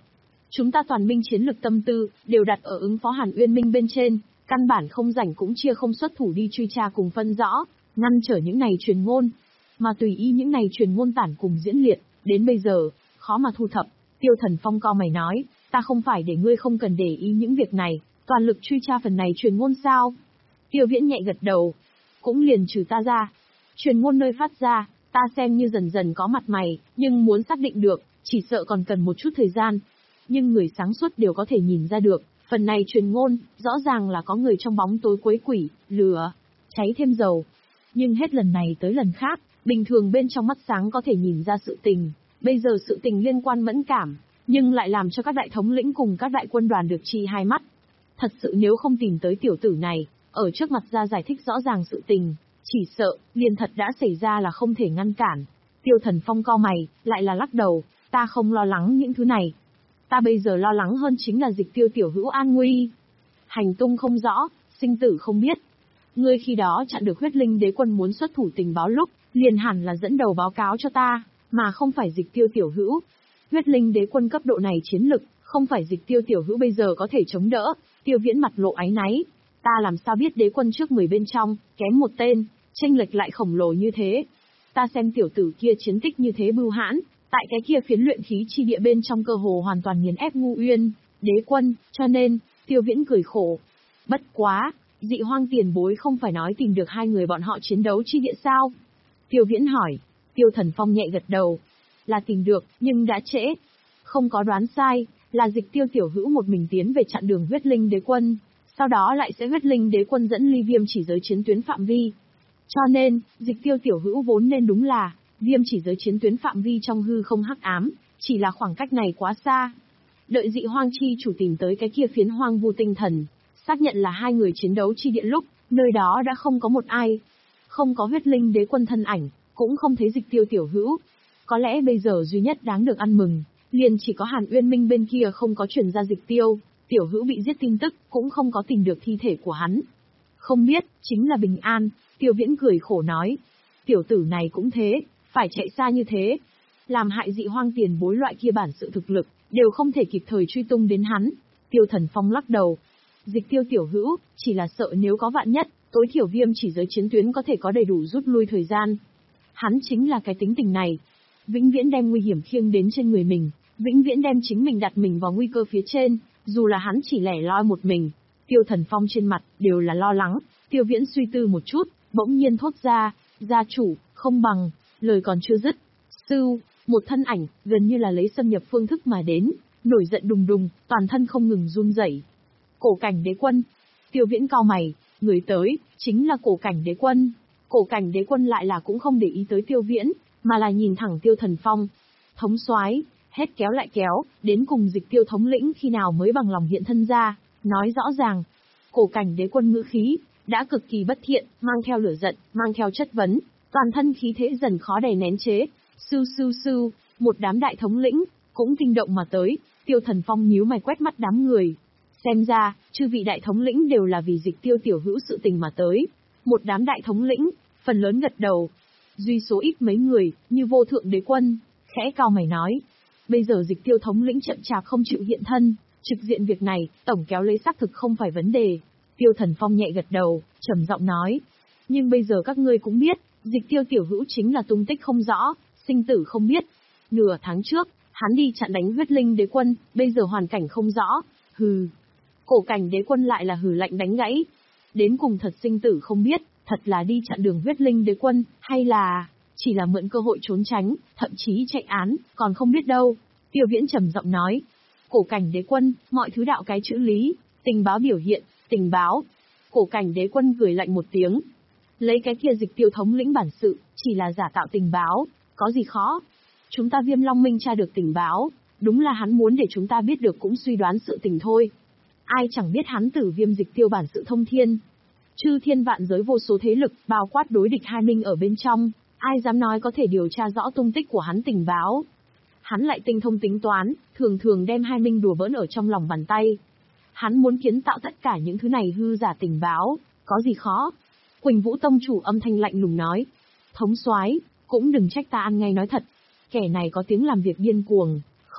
Chúng ta toàn binh chiến lực tâm tư, đều đặt ở ứng phó Hàn Uyên Minh bên trên, căn bản không rảnh cũng chia không xuất thủ đi truy tra cùng phân rõ, ngăn trở những này truyền ngôn. Mà tùy ý những này truyền ngôn tản cùng diễn liệt, đến bây giờ, khó mà thu thập. Tiêu Thần Phong cau mày nói, ta không phải để ngươi không cần để ý những việc này, toàn lực truy tra phần này truyền ngôn sao? Tiêu Viễn nhẹ gật đầu, cũng liền trừ ta ra. Truyền ngôn nơi phát ra, ta xem như dần dần có mặt mày, nhưng muốn xác định được, chỉ sợ còn cần một chút thời gian. Nhưng người sáng suốt đều có thể nhìn ra được, phần này truyền ngôn, rõ ràng là có người trong bóng tối quấy quỷ, lửa, cháy thêm dầu. Nhưng hết lần này tới lần khác, bình thường bên trong mắt sáng có thể nhìn ra sự tình, bây giờ sự tình liên quan mẫn cảm, nhưng lại làm cho các đại thống lĩnh cùng các đại quân đoàn được chi hai mắt. Thật sự nếu không tìm tới tiểu tử này, ở trước mặt ra giải thích rõ ràng sự tình, chỉ sợ, liền thật đã xảy ra là không thể ngăn cản. Tiêu Thần Phong cau mày, lại là lắc đầu, ta không lo lắng những thứ này. Ta bây giờ lo lắng hơn chính là Dịch Tiêu tiểu hữu an nguy. Hành tung không rõ, sinh tử không biết. Ngươi khi đó chặn được huyết linh đế quân muốn xuất thủ tình báo lúc, liền hẳn là dẫn đầu báo cáo cho ta, mà không phải Dịch Tiêu tiểu hữu. Huyết linh đế quân cấp độ này chiến lực, không phải Dịch Tiêu tiểu hữu bây giờ có thể chống đỡ. Tiêu Viễn mặt lộ áy náy. Ta làm sao biết đế quân trước mười bên trong, kém một tên, chênh lệch lại khổng lồ như thế. Ta xem tiểu tử kia chiến tích như thế bưu hãn, tại cái kia phiến luyện khí chi địa bên trong cơ hồ hoàn toàn nghiền ép Ngu Uyên đế quân, cho nên, Tiêu Viễn cười khổ. Bất quá, Dị Hoang tiền bối không phải nói tìm được hai người bọn họ chiến đấu chi địa sao? Tiêu Viễn hỏi. Tiêu Thần Phong nhẹ gật đầu. Là tìm được, nhưng đã trễ. Không có đoán sai, là Dịch Tiêu tiểu hữu một mình tiến về chặn đường huyết linh đế quân, sau đó lại sẽ huyết linh đế quân dẫn ly viêm chỉ giới chiến tuyến phạm vi. Cho nên, Dịch Tiêu tiểu hữu vốn nên đúng là viêm chỉ giới chiến tuyến phạm vi trong hư không hắc ám, chỉ là khoảng cách này quá xa. Đợi Dị Hoang chi chủ tìm tới cái kia phiến hoang vu tinh thần, xác nhận là hai người chiến đấu chi địa lúc, nơi đó đã không có một ai. Không có huyết linh đế quân thân ảnh, cũng không thấy Dịch Tiêu tiểu hữu. Có lẽ bây giờ duy nhất đáng được ăn mừng, liền chỉ có Hàn Uyên Minh bên kia không có truyền ra Dịch Tiêu tiểu hữu bị giết tin tức, cũng không có tìm được thi thể của hắn. Không biết, chính là bình an. Tiêu Viễn cười khổ nói. Tiểu tử này cũng thế, phải chạy xa như thế. Làm hại Dị Hoang tiền bối loại kia bản sự thực lực, đều không thể kịp thời truy tung đến hắn. Tiêu Thần Phong lắc đầu. Dịch Tiêu tiểu hữu, chỉ là sợ nếu có vạn nhất, tối thiểu viêm chỉ giới chiến tuyến có thể có đầy đủ rút lui thời gian. Hắn chính là cái tính tình này. Vĩnh viễn đem nguy hiểm khiêng đến trên người mình, vĩnh viễn đem chính mình đặt mình vào nguy cơ phía trên, dù là hắn chỉ lẻ loi một mình. Tiêu Thần Phong trên mặt, đều là lo lắng. Tiêu Viễn suy tư một chút, bỗng nhiên thốt ra, gia chủ, không bằng, lời còn chưa dứt. Sưu, một thân ảnh, gần như là lấy xâm nhập phương thức mà đến, nổi giận đùng đùng, toàn thân không ngừng run rẩy. Cổ Cảnh đế quân. Tiêu Viễn cau mày, người tới, chính là Cổ Cảnh đế quân. Cổ Cảnh đế quân lại là cũng không để ý tới Tiêu Viễn, mà là nhìn thẳng Tiêu Thần Phong. Thống soái, hết kéo lại kéo, đến cùng Dịch Tiêu thống lĩnh khi nào mới bằng lòng hiện thân ra, nói rõ ràng. Cổ Cảnh đế quân ngữ khí, đã cực kỳ bất thiện, mang theo lửa giận, mang theo chất vấn, toàn thân khí thế dần khó đè nén chế. Sưu sưu sưu, một đám đại thống lĩnh, cũng kinh động mà tới. Tiêu Thần Phong nhíu mày quét mắt đám người. Xem ra, chư vị đại thống lĩnh đều là vì Dịch Tiêu tiểu hữu sự tình mà tới. Một đám đại thống lĩnh, phần lớn gật đầu. Duy số ít mấy người, như Vô Thượng đế quân, khẽ cau mày nói. Bây giờ Dịch Tiêu thống lĩnh chậm chạp không chịu hiện thân, trực diện việc này, tổng kéo lấy xác thực không phải vấn đề. Tiêu Thần Phong nhẹ gật đầu, trầm giọng nói. Nhưng bây giờ các ngươi cũng biết, Dịch Tiêu tiểu hữu chính là tung tích không rõ, sinh tử không biết. Nửa tháng trước, hắn đi chặn đánh huyết linh đế quân, bây giờ hoàn cảnh không rõ. Hừ. Cổ Cảnh đế quân lại là hừ lạnh đánh gãy. Đến cùng thật sinh tử không biết, thật là đi chặn đường huyết linh đế quân, hay là chỉ là mượn cơ hội trốn tránh, thậm chí chạy án, còn không biết đâu. Tiêu Viễn trầm giọng nói. Cổ Cảnh đế quân, mọi thứ đạo cái chữ lý, tình báo biểu hiện, tình báo. Cổ Cảnh đế quân cười lạnh một tiếng. Lấy cái kia Dịch Tiêu thống lĩnh bản sự, chỉ là giả tạo tình báo, có gì khó. Chúng ta Viêm Long Minh tra được tình báo, đúng là hắn muốn để chúng ta biết được cũng suy đoán sự tình thôi. Ai chẳng biết hắn Tử Viêm Dịch Tiêu bản sự thông thiên. Chư thiên vạn giới vô số thế lực, bao quát đối địch hai minh ở bên trong, ai dám nói có thể điều tra rõ tung tích của hắn tình báo. Hắn lại tinh thông tính toán, thường thường đem hai minh đùa bỡn ở trong lòng bàn tay. Hắn muốn kiến tạo tất cả những thứ này hư giả tình báo, có gì khó. Quỳnh Vũ tông chủ âm thanh lạnh lùng nói. Thống soái, cũng đừng trách ta ăn ngay nói thật. Kẻ này có tiếng làm việc điên cuồng,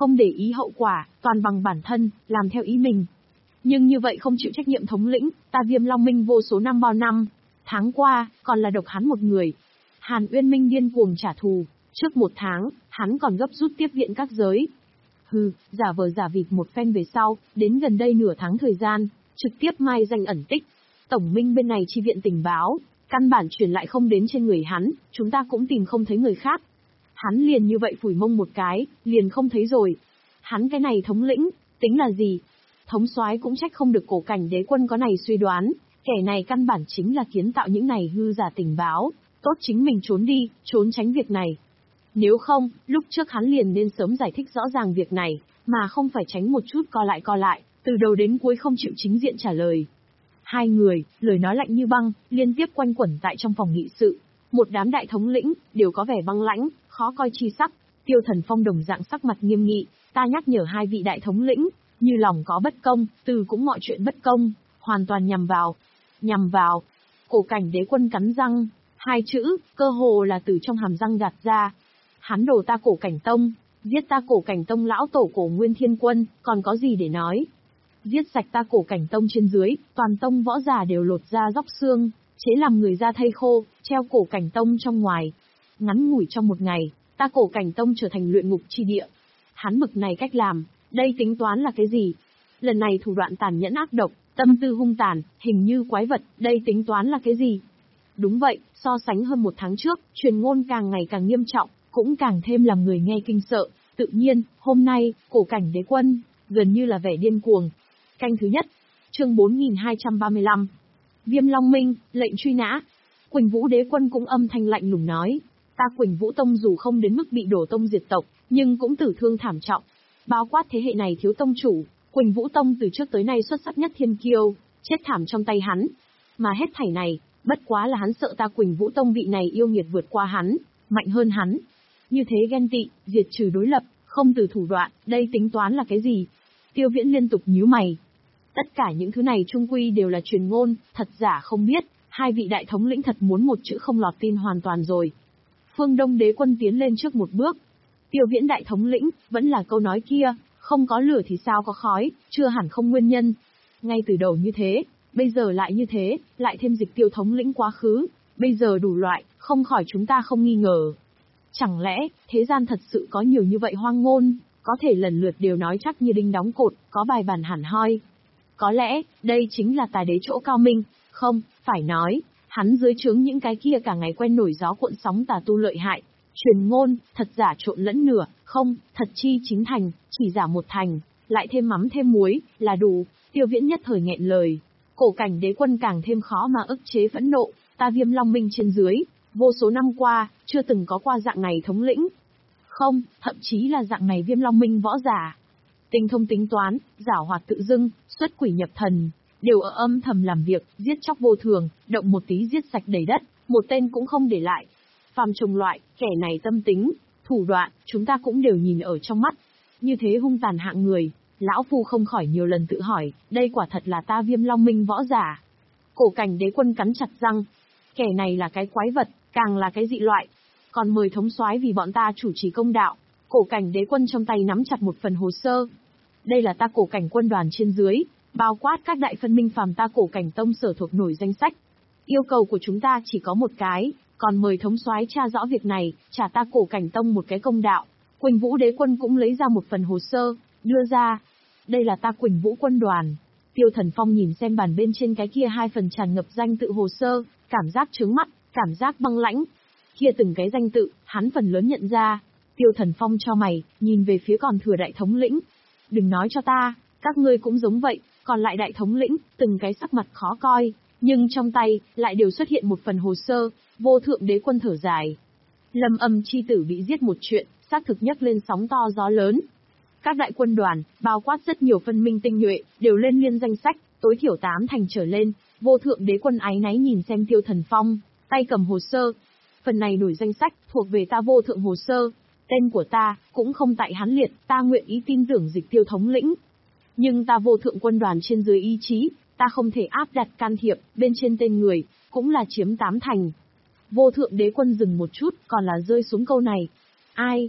không để ý hậu quả, toàn bằng bản thân, làm theo ý mình. Nhưng như vậy không chịu trách nhiệm thống lĩnh, ta Viêm Long Minh vô số năm bao năm. Tháng qua, còn là độc hắn một người. Hàn Uyên Minh điên cuồng trả thù, trước một tháng, hắn còn gấp rút tiếp viện các giới. Hừ, giả vờ giả vịt một phen về sau, đến gần đây nửa tháng thời gian, trực tiếp mai danh ẩn tích. Tổng Minh bên này chi viện tình báo, căn bản truyền lại không đến trên người hắn, chúng ta cũng tìm không thấy người khác. Hắn liền như vậy phủi mông một cái, liền không thấy rồi. Hắn cái này thống lĩnh, tính là gì? Thống soái cũng trách không được Cổ Cảnh Đế Quân có này suy đoán, kẻ này căn bản chính là kiến tạo những này hư giả tình báo, tốt chính mình trốn đi, trốn tránh việc này. Nếu không, lúc trước hắn liền nên sớm giải thích rõ ràng việc này, mà không phải tránh một chút co lại co lại, từ đầu đến cuối không chịu chính diện trả lời. Hai người, lời nói lạnh như băng, liên tiếp quanh quẩn tại trong phòng nghị sự. Một đám đại thống lĩnh, đều có vẻ băng lãnh, khó coi chi sắc. Tiêu Thần Phong đồng dạng sắc mặt nghiêm nghị, ta nhắc nhở hai vị đại thống lĩnh, như lòng có bất công, từ cũng mọi chuyện bất công, hoàn toàn nhằm vào. Nhằm vào. Cổ Cảnh Đế Quân cắn răng, hai chữ, cơ hồ là từ trong hàm răng gạt ra. Hắn đổ ta Cổ Cảnh Tông, giết ta Cổ Cảnh Tông lão tổ Cổ Nguyên Thiên Quân, còn có gì để nói. Giết sạch ta Cổ Cảnh Tông trên dưới, toàn tông võ giả đều lột da róc xương, chế làm người da thây khô, treo Cổ Cảnh Tông trong ngoài. Ngắn ngủi trong một ngày, ta Cổ Cảnh Tông trở thành luyện ngục chi địa. Hắn bực này cách làm, đây tính toán là cái gì? Lần này thủ đoạn tàn nhẫn ác độc, tâm tư hung tàn, hình như quái vật, đây tính toán là cái gì? Đúng vậy, so sánh hơn một tháng trước, truyền ngôn càng ngày càng nghiêm trọng, cũng càng thêm làm người nghe kinh sợ. Tự nhiên, hôm nay, Cổ Cảnh Đế Quân, gần như là vẻ điên cuồng. Canh thứ nhất, chương bốn nghìn hai trăm ba mươi lăm. Viêm Long Minh, lệnh truy nã. Quỳnh Vũ Đế Quân cũng âm thanh lạnh lùng nói, ta Quỳnh Vũ Tông dù không đến mức bị đổ tông diệt tộc, nhưng cũng tử thương thảm trọng. Bao quát thế hệ này thiếu tông chủ, Quỳnh Vũ Tông từ trước tới nay xuất sắc nhất thiên kiêu, chết thảm trong tay hắn. Mà hết thảy này, bất quá là hắn sợ ta Quỳnh Vũ Tông vị này yêu nghiệt vượt qua hắn, mạnh hơn hắn. Như thế ghen tị, diệt trừ đối lập, không từ thủ đoạn, đây tính toán là cái gì? Tiêu Viễn liên tục nhíu mày. Tất cả những thứ này trung quy đều là truyền ngôn, thật giả không biết, hai vị đại thống lĩnh thật muốn một chữ không lọt tin hoàn toàn rồi. Phương Đông Đế Quân tiến lên trước một bước. Tiêu Viễn đại thống lĩnh, vẫn là câu nói kia, không có lửa thì sao có khói, chưa hẳn không nguyên nhân. Ngay từ đầu như thế, bây giờ lại như thế, lại thêm Dịch Tiêu thống lĩnh quá khứ, bây giờ đủ loại, không khỏi chúng ta không nghi ngờ. Chẳng lẽ, thế gian thật sự có nhiều như vậy hoang ngôn, có thể lần lượt đều nói chắc như đinh đóng cột, có bài bản hẳn hoi. Có lẽ, đây chính là tài đế chỗ cao minh, không, phải nói, hắn dưới trướng những cái kia cả ngày quen nổi gió cuộn sóng tà tu lợi hại. Truyền ngôn, thật giả trộn lẫn nửa, không, thật chi chính thành, chỉ giả một thành, lại thêm mắm thêm muối, là đủ. Tiêu Viễn nhất thời nghẹn lời. Cổ Cảnh Đế Quân càng thêm khó mà ức chế phẫn nộ, ta Viêm Long Minh trên dưới, vô số năm qua, chưa từng có qua dạng này thống lĩnh. Không, thậm chí là dạng này Viêm Long Minh võ giả. Tinh thông tính toán, giảo hoạt tự dưng, xuất quỷ nhập thần, đều ở âm thầm làm việc, giết chóc vô thường, động một tí giết sạch đầy đất, một tên cũng không để lại. Phàm trùng loại, kẻ này tâm tính, thủ đoạn, chúng ta cũng đều nhìn ở trong mắt. Như thế hung tàn hạng người, lão phu không khỏi nhiều lần tự hỏi, đây quả thật là ta Viêm Long Minh võ giả. Cổ Cảnh Đế Quân cắn chặt răng, kẻ này là cái quái vật, càng là cái dị loại. Còn mời thống soái vì bọn ta chủ trì công đạo. Cổ Cảnh Đế Quân trong tay nắm chặt một phần hồ sơ. Đây là ta Cổ Cảnh quân đoàn trên dưới, bao quát các đại phân minh phàm ta Cổ Cảnh Tông sở thuộc nổi danh sách. Yêu cầu của chúng ta chỉ có một cái, còn mời thống soái tra rõ việc này, trả ta Cổ Cảnh Tông một cái công đạo. Quỳnh Vũ Đế Quân cũng lấy ra một phần hồ sơ, đưa ra. Đây là ta Quỳnh Vũ quân đoàn. Tiêu Thần Phong nhìn xem bàn bên trên cái kia hai phần tràn ngập danh tự hồ sơ, cảm giác trướng mắt, cảm giác băng lãnh. Kia từng cái danh tự, hắn phần lớn nhận ra. Tiêu Thần Phong cho mày, nhìn về phía còn thừa đại thống lĩnh. Đừng nói cho ta, các ngươi cũng giống vậy, còn lại đại thống lĩnh, từng cái sắc mặt khó coi, nhưng trong tay, lại đều xuất hiện một phần hồ sơ, Vô Thượng Đế Quân thở dài. Lâm Âm chi tử bị giết một chuyện, xác thực nhấc lên sóng to gió lớn. Các đại quân đoàn, bao quát rất nhiều phân minh tinh nhuệ, đều lên liên danh sách, tối thiểu tám thành trở lên. Vô Thượng Đế Quân áy náy nhìn xem Tiêu Thần Phong, tay cầm hồ sơ. Phần này nổi danh sách, thuộc về ta Vô Thượng hồ sơ. Tên của ta, cũng không tại hắn liệt, ta nguyện ý tin tưởng Dịch Tiêu thống lĩnh. Nhưng ta Vô Thượng quân đoàn trên dưới ý chí, ta không thể áp đặt can thiệp, bên trên tên người, cũng là chiếm tám thành. Vô Thượng Đế Quân dừng một chút, còn là rơi xuống câu này. Ai?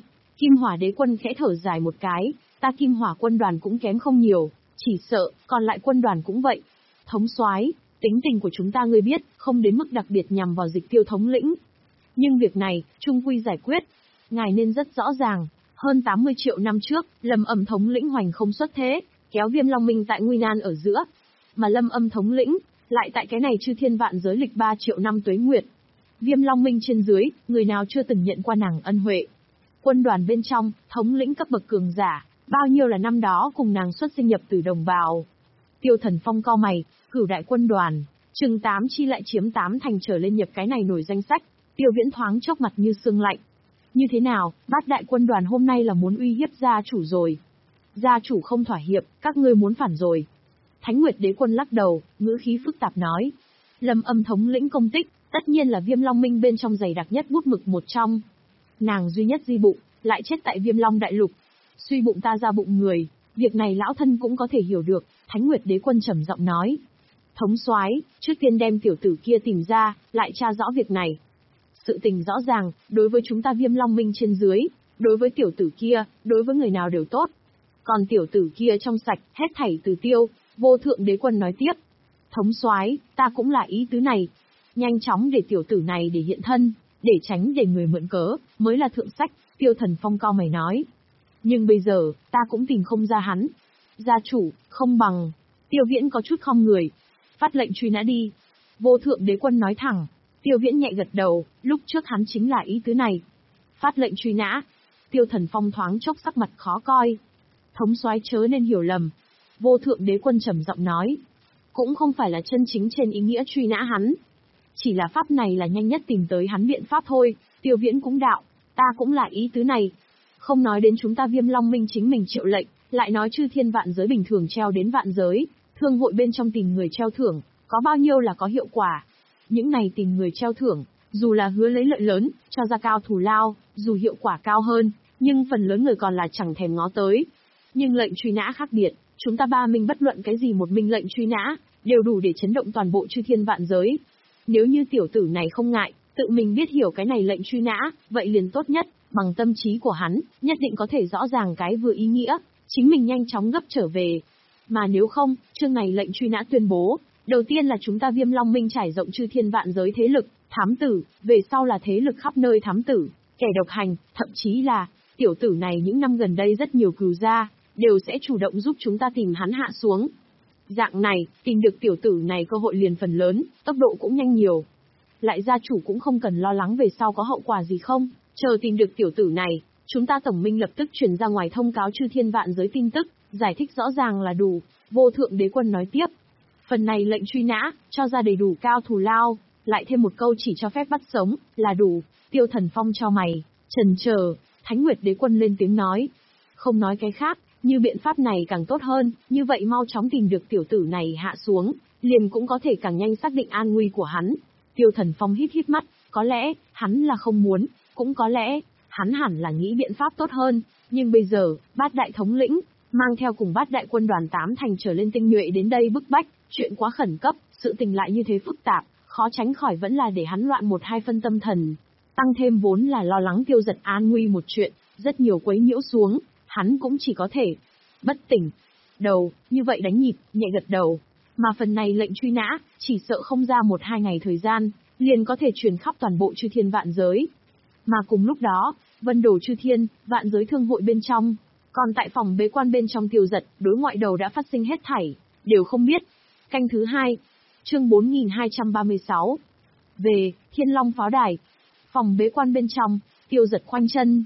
Kim Hỏa Đế Quân khẽ thở dài một cái, ta Kim Hỏa quân đoàn cũng kém không nhiều, chỉ sợ, còn lại quân đoàn cũng vậy. Thống soái, tính tình của chúng ta ngươi biết, không đến mức đặc biệt nhằm vào Dịch Tiêu thống lĩnh. Nhưng việc này, chung quy giải quyết. Ngài nên rất rõ ràng, hơn tám mươi triệu năm trước, Lâm Âm thống lĩnh hoành không xuất thế, kéo Viêm Long Minh tại nguy nan ở giữa. Mà Lâm Âm thống lĩnh, lại tại cái này chư thiên vạn giới lịch ba triệu năm tuế nguyệt. Viêm Long Minh trên dưới, người nào chưa từng nhận qua nàng ân huệ. Quân đoàn bên trong, thống lĩnh cấp bậc cường giả, bao nhiêu là năm đó cùng nàng xuất sinh nhập từ đồng bào. Tiêu Thần Phong cau mày, cửu đại quân đoàn, chừng tám chi lại chiếm tám thành trở lên nhập cái này nổi danh sách. Tiêu Viễn thoáng chốc mặt như sương lạnh. Như thế nào, bát đại quân đoàn hôm nay là muốn uy hiếp gia chủ rồi. Gia chủ không thỏa hiệp, các ngươi muốn phản rồi. Thánh Nguyệt Đế Quân lắc đầu, ngữ khí phức tạp nói. Lâm Âm thống lĩnh công tích, tất nhiên là Viêm Long Minh bên trong dày đặc nhất bút mực một trong. Nàng duy nhất di bụng, lại chết tại Viêm Long Đại Lục. Suy bụng ta ra bụng người, việc này lão thân cũng có thể hiểu được, Thánh Nguyệt Đế Quân trầm giọng nói. Thống soái, trước tiên đem tiểu tử kia tìm ra, lại tra rõ việc này. Sự tình rõ ràng, đối với chúng ta Viêm Long Minh trên dưới, đối với tiểu tử kia, đối với người nào đều tốt. Còn tiểu tử kia trong sạch, hết thảy từ tiêu, Vô Thượng Đế Quân nói tiếp. Thống soái, ta cũng là ý tứ này. Nhanh chóng để tiểu tử này để hiện thân, để tránh để người mượn cớ, mới là thượng sách, Tiêu Thần Phong cau mày nói. Nhưng bây giờ, ta cũng tìm không ra hắn. Gia chủ, không bằng. Tiêu Viễn có chút khom người. Phát lệnh truy nã đi. Vô Thượng Đế Quân nói thẳng. Tiêu Viễn nhẹ gật đầu, lúc trước hắn chính là ý tứ này. Phát lệnh truy nã. Tiêu Thần Phong thoáng chốc sắc mặt khó coi. Thống soái chớ nên hiểu lầm. Vô Thượng Đế Quân trầm giọng nói. Cũng không phải là chân chính trên ý nghĩa truy nã hắn. Chỉ là pháp này là nhanh nhất tìm tới hắn biện pháp thôi. Tiêu Viễn cũng đạo. Ta cũng là ý tứ này. Không nói đến chúng ta Viêm Long Minh chính mình triệu lệnh, lại nói chư thiên vạn giới bình thường treo đến vạn giới, thương hội bên trong tìm người treo thưởng, có bao nhiêu là có hiệu quả. Những này tìm người treo thưởng, dù là hứa lấy lợi lớn, cho ra cao thù lao, dù hiệu quả cao hơn, nhưng phần lớn người còn là chẳng thèm ngó tới. Nhưng lệnh truy nã khác biệt, chúng ta ba minh bất luận cái gì một minh lệnh truy nã, đều đủ để chấn động toàn bộ chư thiên vạn giới. Nếu như tiểu tử này không ngại, tự mình biết hiểu cái này lệnh truy nã, vậy liền tốt nhất, bằng tâm trí của hắn, nhất định có thể rõ ràng cái vừa ý nghĩa, chính mình nhanh chóng gấp trở về. Mà nếu không, chương này lệnh truy nã tuyên bố, đầu tiên là chúng ta Viêm Long Minh trải rộng chư thiên vạn giới thế lực, thám tử, về sau là thế lực khắp nơi thám tử, kẻ độc hành, thậm chí là, tiểu tử này những năm gần đây rất nhiều cừu gia, đều sẽ chủ động giúp chúng ta tìm hắn hạ xuống. Dạng này, tìm được tiểu tử này cơ hội liền phần lớn, tốc độ cũng nhanh nhiều. Lại gia chủ cũng không cần lo lắng về sau có hậu quả gì không, chờ tìm được tiểu tử này, chúng ta tổng minh lập tức truyền ra ngoài thông cáo chư thiên vạn giới tin tức, giải thích rõ ràng là đủ. Vô Thượng Đế Quân nói tiếp. Phần này lệnh truy nã, cho ra đầy đủ cao thù lao, lại thêm một câu chỉ cho phép bắt sống, là đủ. Tiêu Thần Phong cho mày, trần chờ. Thánh Nguyệt Đế Quân lên tiếng nói. Không nói cái khác, như biện pháp này càng tốt hơn, như vậy mau chóng tìm được tiểu tử này hạ xuống, liền cũng có thể càng nhanh xác định an nguy của hắn. Tiêu Thần Phong hít hít mắt, có lẽ, hắn là không muốn, cũng có lẽ, hắn hẳn là nghĩ biện pháp tốt hơn, nhưng bây giờ, bát đại thống lĩnh, mang theo cùng bát đại quân đoàn tám thành trở lên tinh nhuệ đến đây bức bách, chuyện quá khẩn cấp, sự tình lại như thế phức tạp, khó tránh khỏi vẫn là để hắn loạn một hai phân tâm thần. Tăng thêm vốn là lo lắng Tiêu Giật an nguy một chuyện, rất nhiều quấy nhiễu xuống, hắn cũng chỉ có thể bất tỉnh. Đầu, như vậy đánh nhịp, nhẹ gật đầu. Mà phần này lệnh truy nã, chỉ sợ không ra một hai ngày thời gian, liền có thể truyền khắp toàn bộ chư thiên vạn giới. Mà cùng lúc đó, vân đổ chư thiên, vạn giới thương hội bên trong, còn tại phòng bế quan bên trong Tiêu Giật, đối ngoại đầu đã phát sinh hết thảy, đều không biết. Canh thứ hai, chương bốn nghìn hai trăm ba mươi sáu. Về, Thiên Long Pháo Đài. Phòng bế quan bên trong, Tiêu Giật khoanh chân.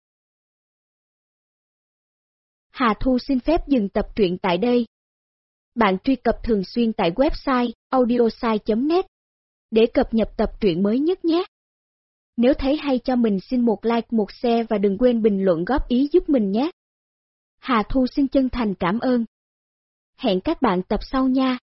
Hà Thu xin phép dừng tập truyện tại đây. Bạn truy cập thường xuyên tại website audiosai chấm net để cập nhật tập truyện mới nhất nhé. Nếu thấy hay cho mình xin một like, một share và đừng quên bình luận góp ý giúp mình nhé. Hà Thu xin chân thành cảm ơn. Hẹn các bạn tập sau nha.